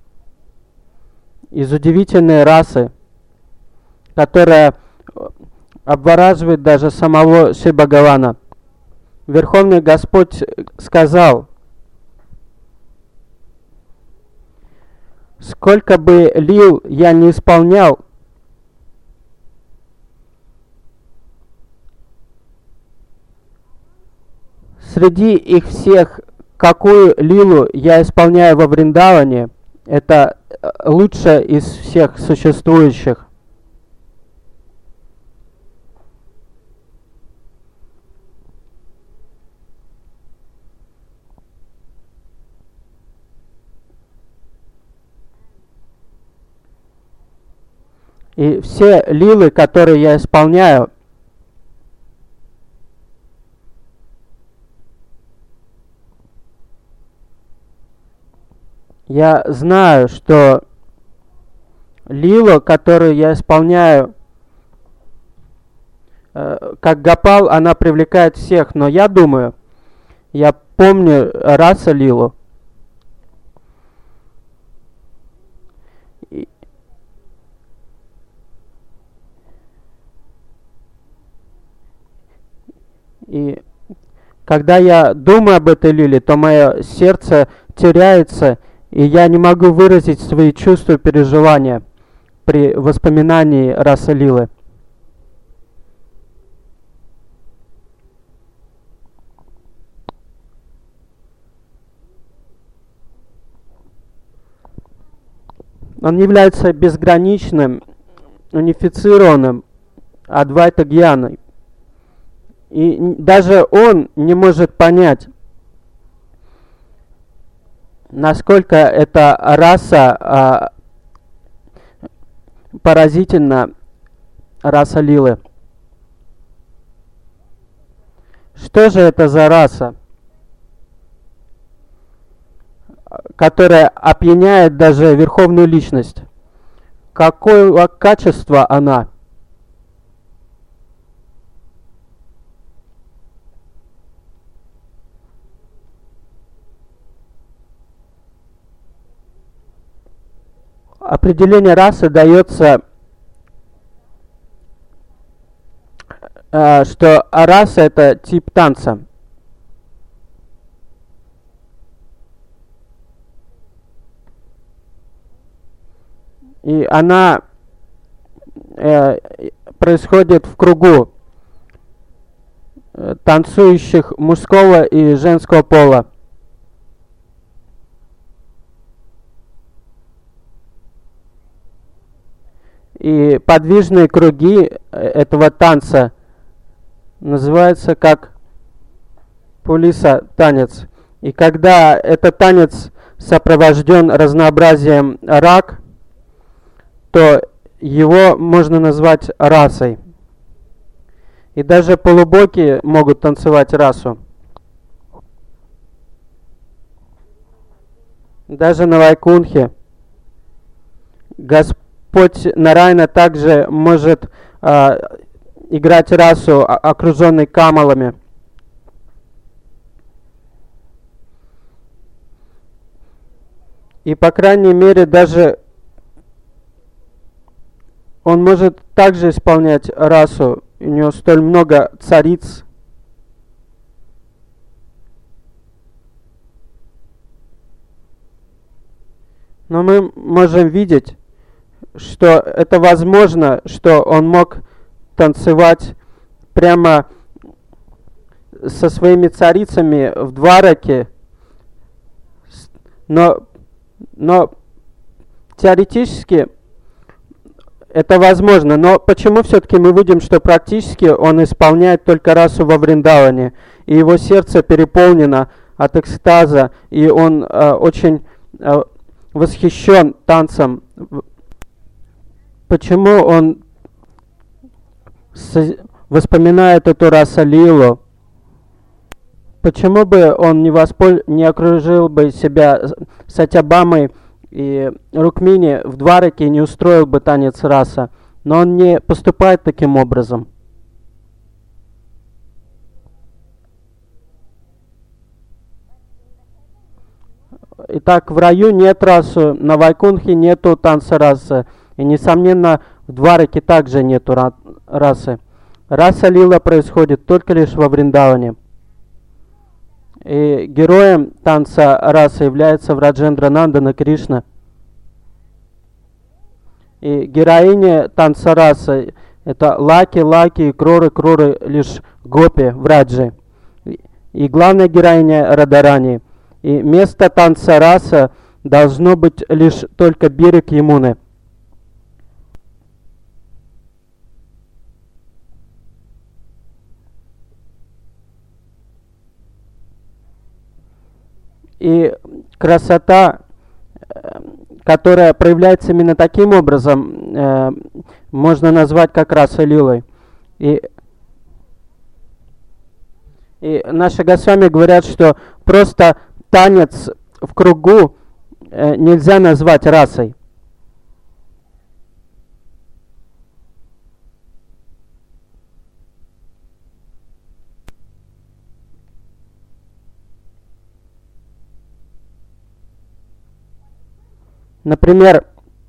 S1: из удивительной расы, которая обвораживает даже самого Шри Бхагавана. Верховный Господь сказал: сколько бы лил я не исполнял, среди их всех, какую лилу я исполняю во Вриндаване, это лучшая из всех существующих. И все лилы, которые я исполняю, я знаю, что лилу, которую я исполняю, э, как Гопал, она привлекает всех, но я думаю, я помню раса лилу. И, и когда я думаю об этой лиле, то мое сердце теряется, и я не могу выразить свои чувства и переживания при воспоминании расы лилы. Он является безграничным, унифицированным Адвайта Гьяной. И даже он не может понять, насколько эта раса а, поразительна, раса лилы. Что же это за раса, которая опьяняет даже верховную личность? Какое качество она? Определение расы дается, что раса это тип танца. И она э, происходит в кругу танцующих мужского и женского пола. И подвижные круги этого танца называются как пулиса танец. И когда этот танец сопровожден разнообразием раг, то его можно назвать расой. И даже полубоги могут танцевать расу. Даже на Вайкунхе Господь Нарайна также может э, играть расу, окруженной камалами. И, по крайней мере, даже он может также исполнять расу. У него столь много цариц. Но мы можем видеть, что это возможно, что он мог танцевать прямо со своими царицами в Двараке. Но, но теоретически это возможно. Но почему все-таки мы видим, что практически он исполняет только расу во Вриндаване, и его сердце переполнено от экстаза, и он э, очень э, восхищен танцем? Почему он вспоминает эту расалилу? Почему бы он не, воспол... не окружил бы себя Сатябамой и Рукмини в Двараке и не устроил бы танец раса? Но он не поступает таким образом. Итак, в раю нет расы, на Вайкунхе нету танца расы. И, несомненно, в Двараке также нету расы. Раса лила происходит только лишь во Вриндаване. И героем танца расы является Враджендра Нандана Кришна. И героиня танца расы это Лаки, Лаки и Кроры, Кроры лишь Гопи, Враджи. И главная героиня Радарани. И место танца раса должно быть лишь только берег Ямуны. И красота, которая проявляется именно таким образом, э, можно назвать как раса лилой. И, и наши Госвами говорят, что просто танец в кругу э, нельзя назвать расой. Например,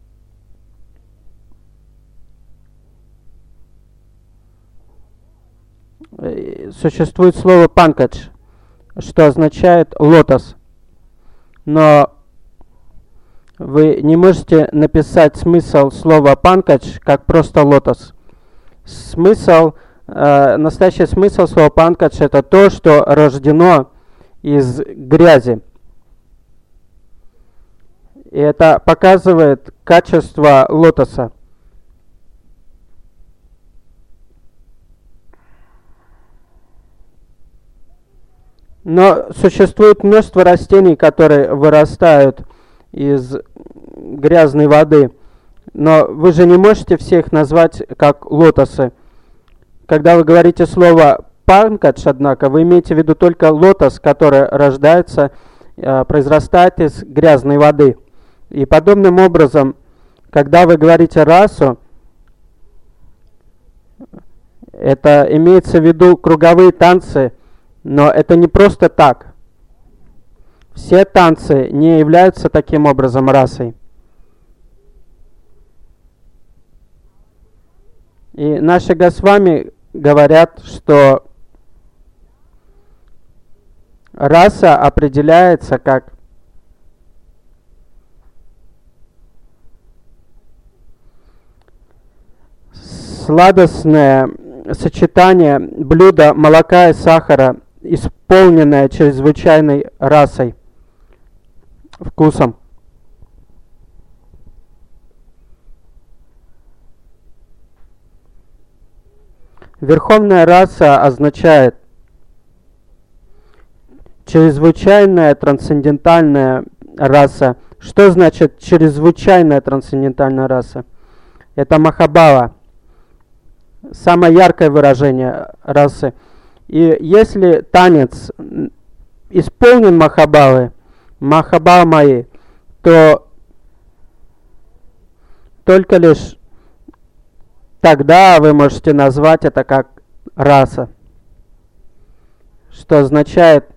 S1: существует слово «панкадж», что означает «лотос». Но вы не можете написать смысл слова «панкадж» как просто «лотос». Смысл, э, настоящий смысл слова «панкадж» — это то, что рождено из грязи. И это показывает качество лотоса. Но существует множество растений, которые вырастают из грязной воды. Но вы же не можете всех назвать как лотосы. Когда вы говорите слово «панкадж», однако, вы имеете в виду только лотос, который рождается, произрастает из грязной воды. И подобным образом, когда вы говорите расу, это имеется в виду круговые танцы, но это не просто так. Все танцы не являются таким образом расой. И наши Госвами говорят, что раса определяется как сладостное сочетание блюда молока и сахара, исполненное чрезвычайной расой, вкусом. Верховная раса означает чрезвычайная трансцендентальная раса. Что значит чрезвычайная трансцендентальная раса? Это Махабхава. Самое яркое выражение расы. И если танец исполнен Махабхавой, Махабхавамайи, то только лишь тогда вы можете назвать это как раса, что означает,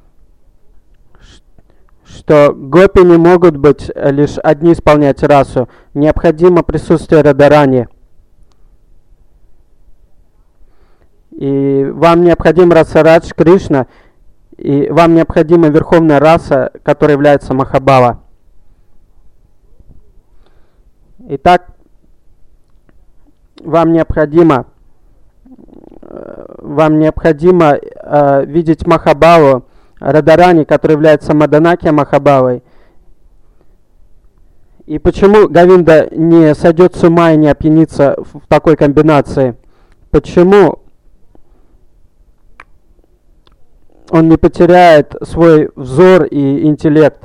S1: что гопи не могут быть лишь одни исполнять расу. Необходимо присутствие Радарани. И вам необходим Расарадж Кришна, и вам необходима верховная раса, которая является Махабхава. Итак, вам необходимо, вам необходимо э, видеть Махабхаву, Радарани, который является Маданакья Махабхавой. И почему Говинда не сойдет с ума и не опьянится в такой комбинации? Почему он не потеряет свой взор и интеллект?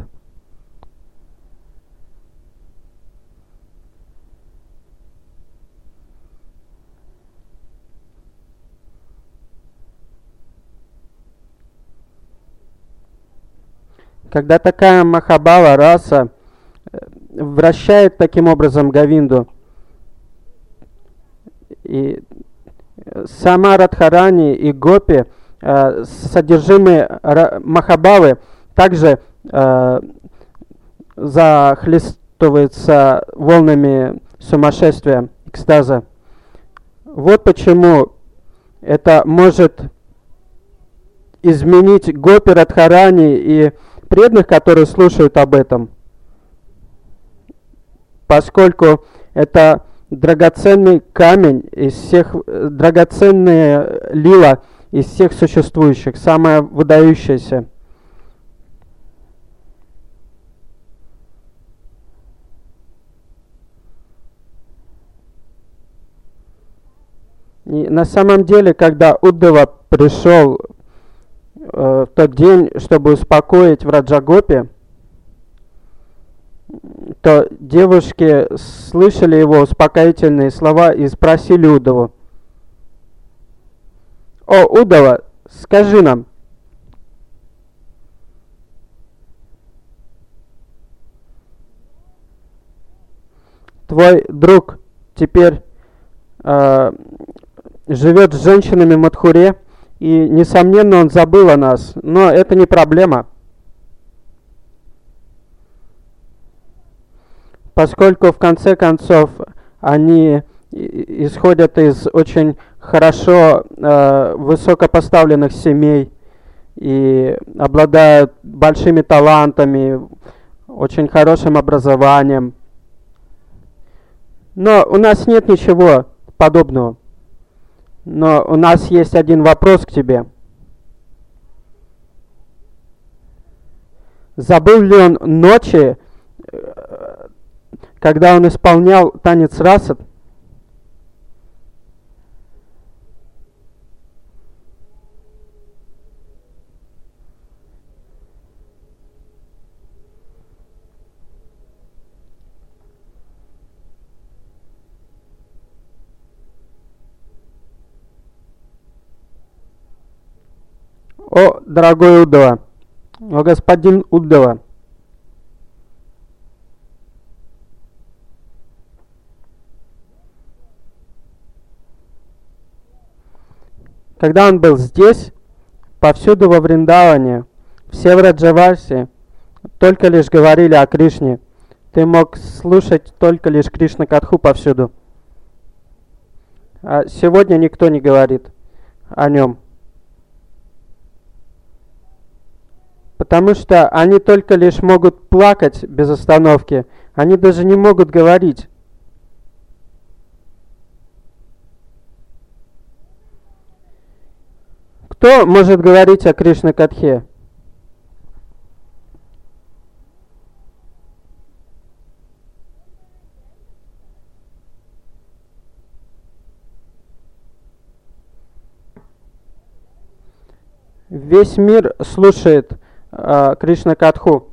S1: Когда такая Махабхава, раса, вращает таким образом Говинду, и сама Радхарани и Гопи, э, содержимое Махабхавы, также э, захлестывается волнами сумасшествия, экстаза. Вот почему это может изменить Гопи, Радхарани и преданных, которые слушают об этом, поскольку это драгоценный камень из всех, драгоценная лила из всех существующих, самая выдающаяся. И на самом деле, когда Уддава пришел в тот день, чтобы успокоить Враджагопи, то девушки слышали его успокоительные слова и спросили Уддаву: «О, Уддава, скажи нам, твой друг теперь э, живет с женщинами в Мадхуре, и, несомненно, он забыл о нас, но это не проблема, поскольку, в конце концов, они исходят из очень хорошо э, высокопоставленных семей и обладают большими талантами, очень хорошим образованием. Но у нас нет ничего подобного. Но у нас есть один вопрос к тебе. Забыл ли он ночи, когда он исполнял танец раса?» «О, дорогой Уддава, о, господин Уддава, когда он был здесь, повсюду во Вриндаване, все в Раджавасе только лишь говорили о Кришне. Ты мог слушать только лишь Кришна-катху повсюду. А сегодня никто не говорит о нем. Потому что они только лишь могут плакать без остановки. Они даже не могут говорить. Кто может говорить о Кришна-катхе? Весь мир слушает э, Кришна-катху.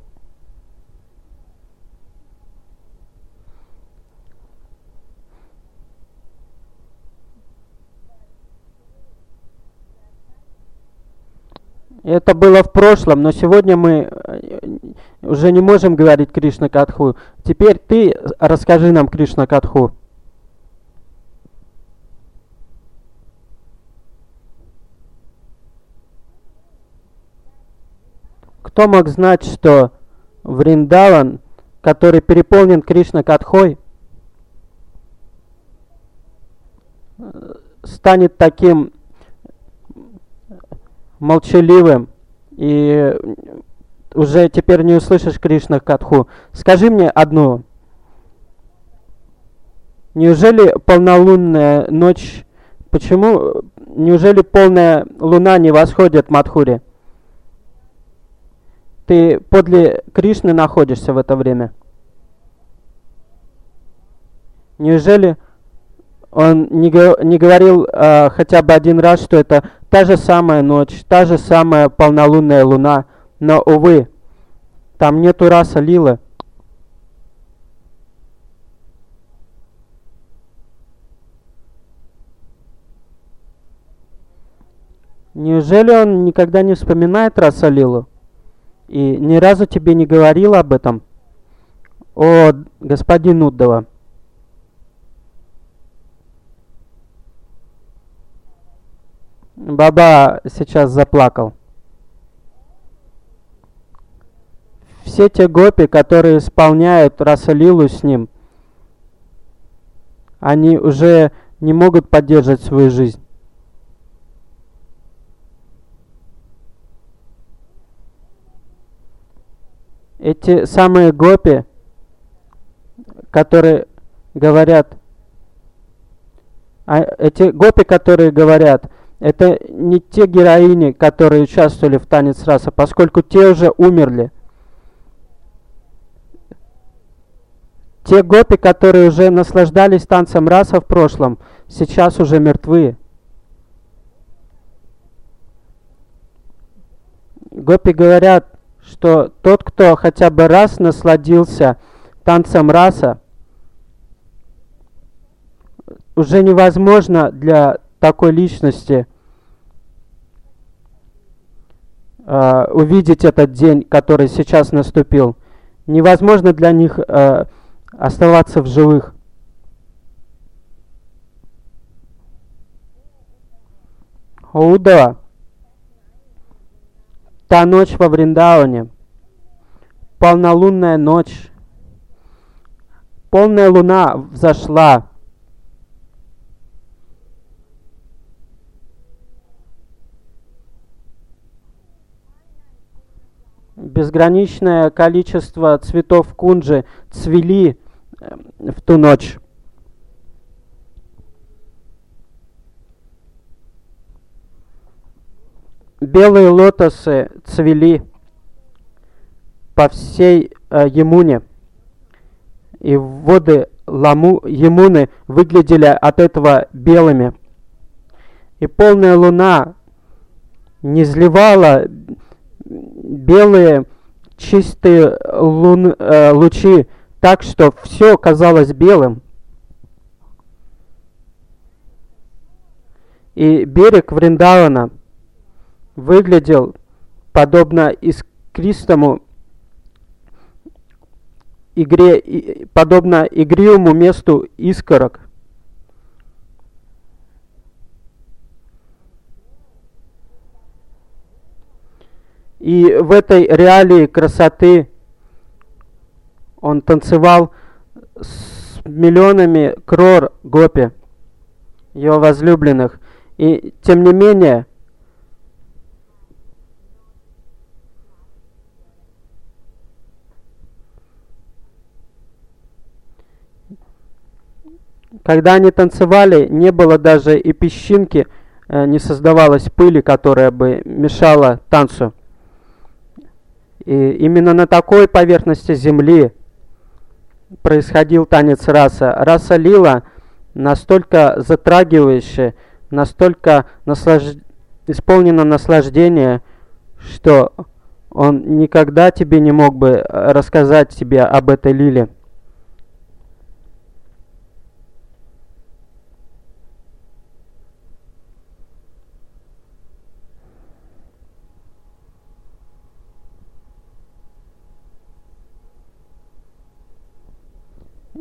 S1: Это было в прошлом, но сегодня мы э, уже не можем говорить Кришна Катху. Теперь ты расскажи нам Кришна Катху. Кто мог знать, что Вриндаван, который переполнен Кришна Катхой, станет таким молчаливым, и уже теперь не услышишь Кришна Катху. Скажи мне одну. Неужели полнолунная ночь, почему, неужели полная луна не восходит в Мадхуре? Ты подле Кришны находишься в это время? Неужели он не, не говорил э, хотя бы один раз, что это та же самая ночь, та же самая полнолунная луна, но, увы, там нету раса лилы. Неужели он никогда не вспоминает раса лилу? И ни разу тебе не говорил об этом? О, господин Уддава. Баба сейчас заплакал. Все те гопи, которые исполняют раса-лилу с ним, они уже не могут поддерживать свою жизнь. Эти самые гопи, которые говорят, а эти гопи, которые говорят, это не те героини, которые участвовали в танец раса, поскольку те уже умерли. Те гопи, которые уже наслаждались танцем раса в прошлом, сейчас уже мертвы. Гопи говорят, что тот, кто хотя бы раз насладился танцем раса, уже невозможно для такой личности э, увидеть этот день, который сейчас наступил. Невозможно для них э, оставаться в живых. Удава, та ночь во Вриндаване, полнолунная ночь, полная луна взошла. Безграничное количество цветов кунджи цвели в ту ночь. Белые лотосы цвели по всей э, Ямуне, и воды Ламу, Ямуны выглядели от этого белыми. И полная луна низвивала белые чистые лун, э, лучи так, что все казалось белым. И берег Вриндавана выглядел подобно искристому игре, подобно игривому месту искорок. И в этой реалии красоты он танцевал с миллионами крор гопи, его возлюбленных. И тем не менее, когда они танцевали, не было даже и песчинки, не создавалось пыли, которая бы мешала танцу. И именно на такой поверхности земли происходил танец раса. Раса лила настолько затрагивающая, настолько наслаж... исполнена наслаждения, что он никогда тебе не мог бы рассказать тебе об этой лиле.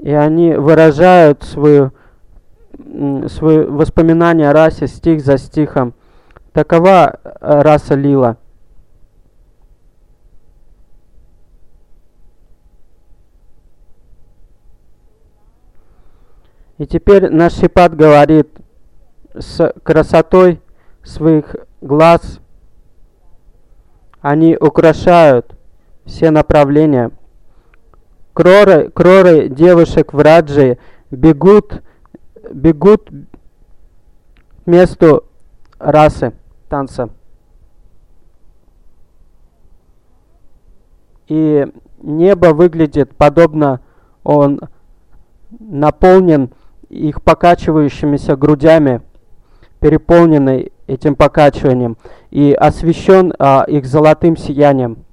S1: И они выражают свою, свои воспоминания о расе стих за стихом. Такова раса Лила. И теперь наш Шрипад говорит, с красотой своих глаз они украшают все направления. Кроры, кроры девушек в Раджи бегут, бегут к месту расы, танца. И небо выглядит подобно, он наполнен их покачивающимися грудями, переполненный этим покачиванием, и освещен а, их золотым сиянием.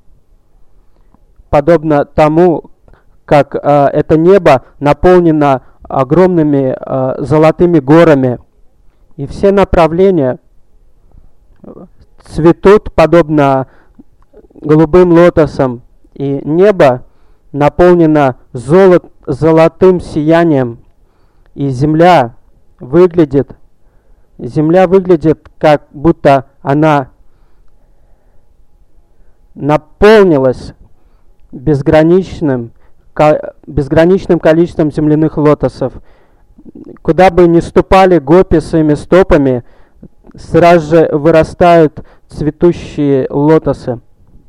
S1: Подобно тому, как а, это небо наполнено огромными а, золотыми горами, и все направления цветут подобно голубым лотосам, и небо наполнено золот, золотым сиянием, и земля выглядит, земля выглядит, как будто она наполнилась безграничным, безграничным количеством земляных лотосов. Куда бы ни ступали гопи своими стопами, сразу же вырастают цветущие лотосы.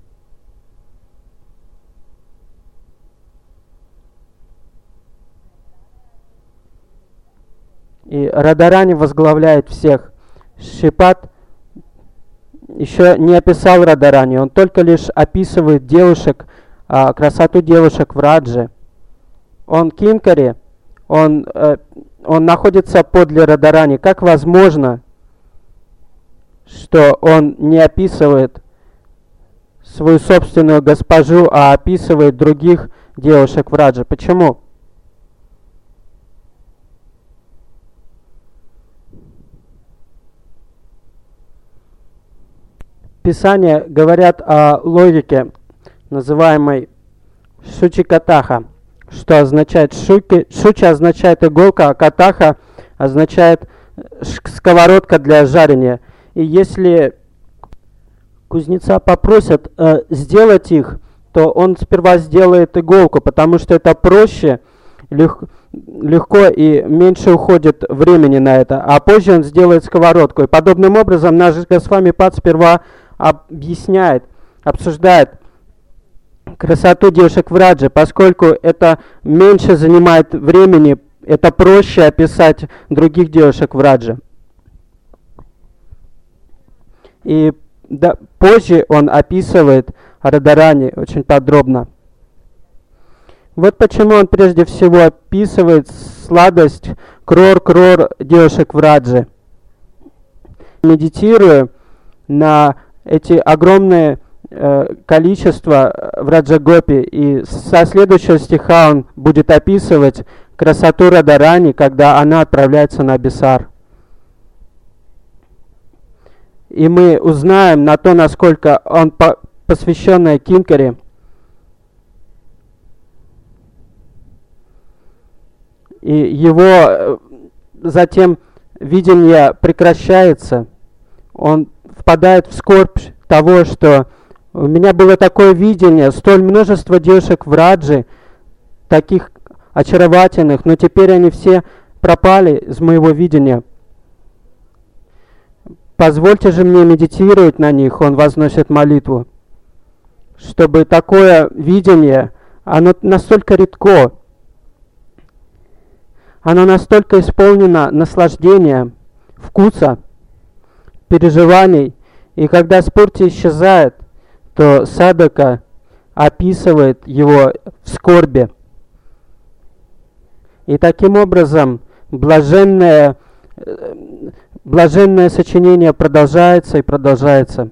S1: И Радарани возглавляет всех. Шрипад еще не описал Радарани, он только лишь описывает девушек, а, красоту девушек в Радже. Он кинкари, он, э, он находится подле Радарани. Как возможно, что он не описывает свою собственную госпожу, а описывает других девушек в Радже? Почему? Писания говорят о логике, называемой шучи-катаха, что означает шуки. Шучи означает иголка, а катаха означает сковородка для жарения. И если кузнеца попросят э, сделать их, то он сперва сделает иголку, потому что это проще, лег, легко и меньше уходит времени на это, а позже он сделает сковородку. И подобным образом наш Госвами Пад сперва объясняет, обсуждает красоту девушек в Радже, поскольку это меньше занимает времени, это проще описать других девушек в Радже. И да, позже он описывает Радарани очень подробно. Вот почему он прежде всего описывает сладость крор-крор девушек в Радже. Медитируя на эти огромные э, количества в Раджагопи, и со следующего стиха он будет описывать красоту Радарани, когда она отправляется на Бисар. И мы узнаем на то, насколько он по посвященный Кинкари. И его затем видение прекращается. Он впадает в скорбь того, что у меня было такое видение, столь множество девушек в Раджи, таких очаровательных, но теперь они все пропали из моего видения. Позвольте же мне медитировать на них, он возносит молитву, чтобы такое видение, оно настолько редко, оно настолько исполнено наслаждения, вкуса, переживаний, и когда спурти исчезает, то садака описывает его в скорби. И таким образом блаженное, блаженное сочинение продолжается и продолжается.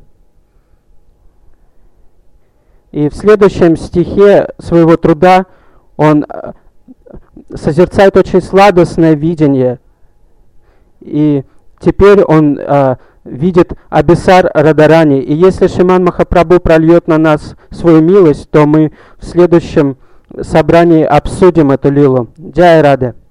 S1: И в следующем стихе своего труда он созерцает очень сладостное видение. И теперь он а, видит Абисар Радарани. И если Шриман Махапрабху прольет на нас свою милость, то мы в следующем собрании обсудим эту лилу. Джай Раде.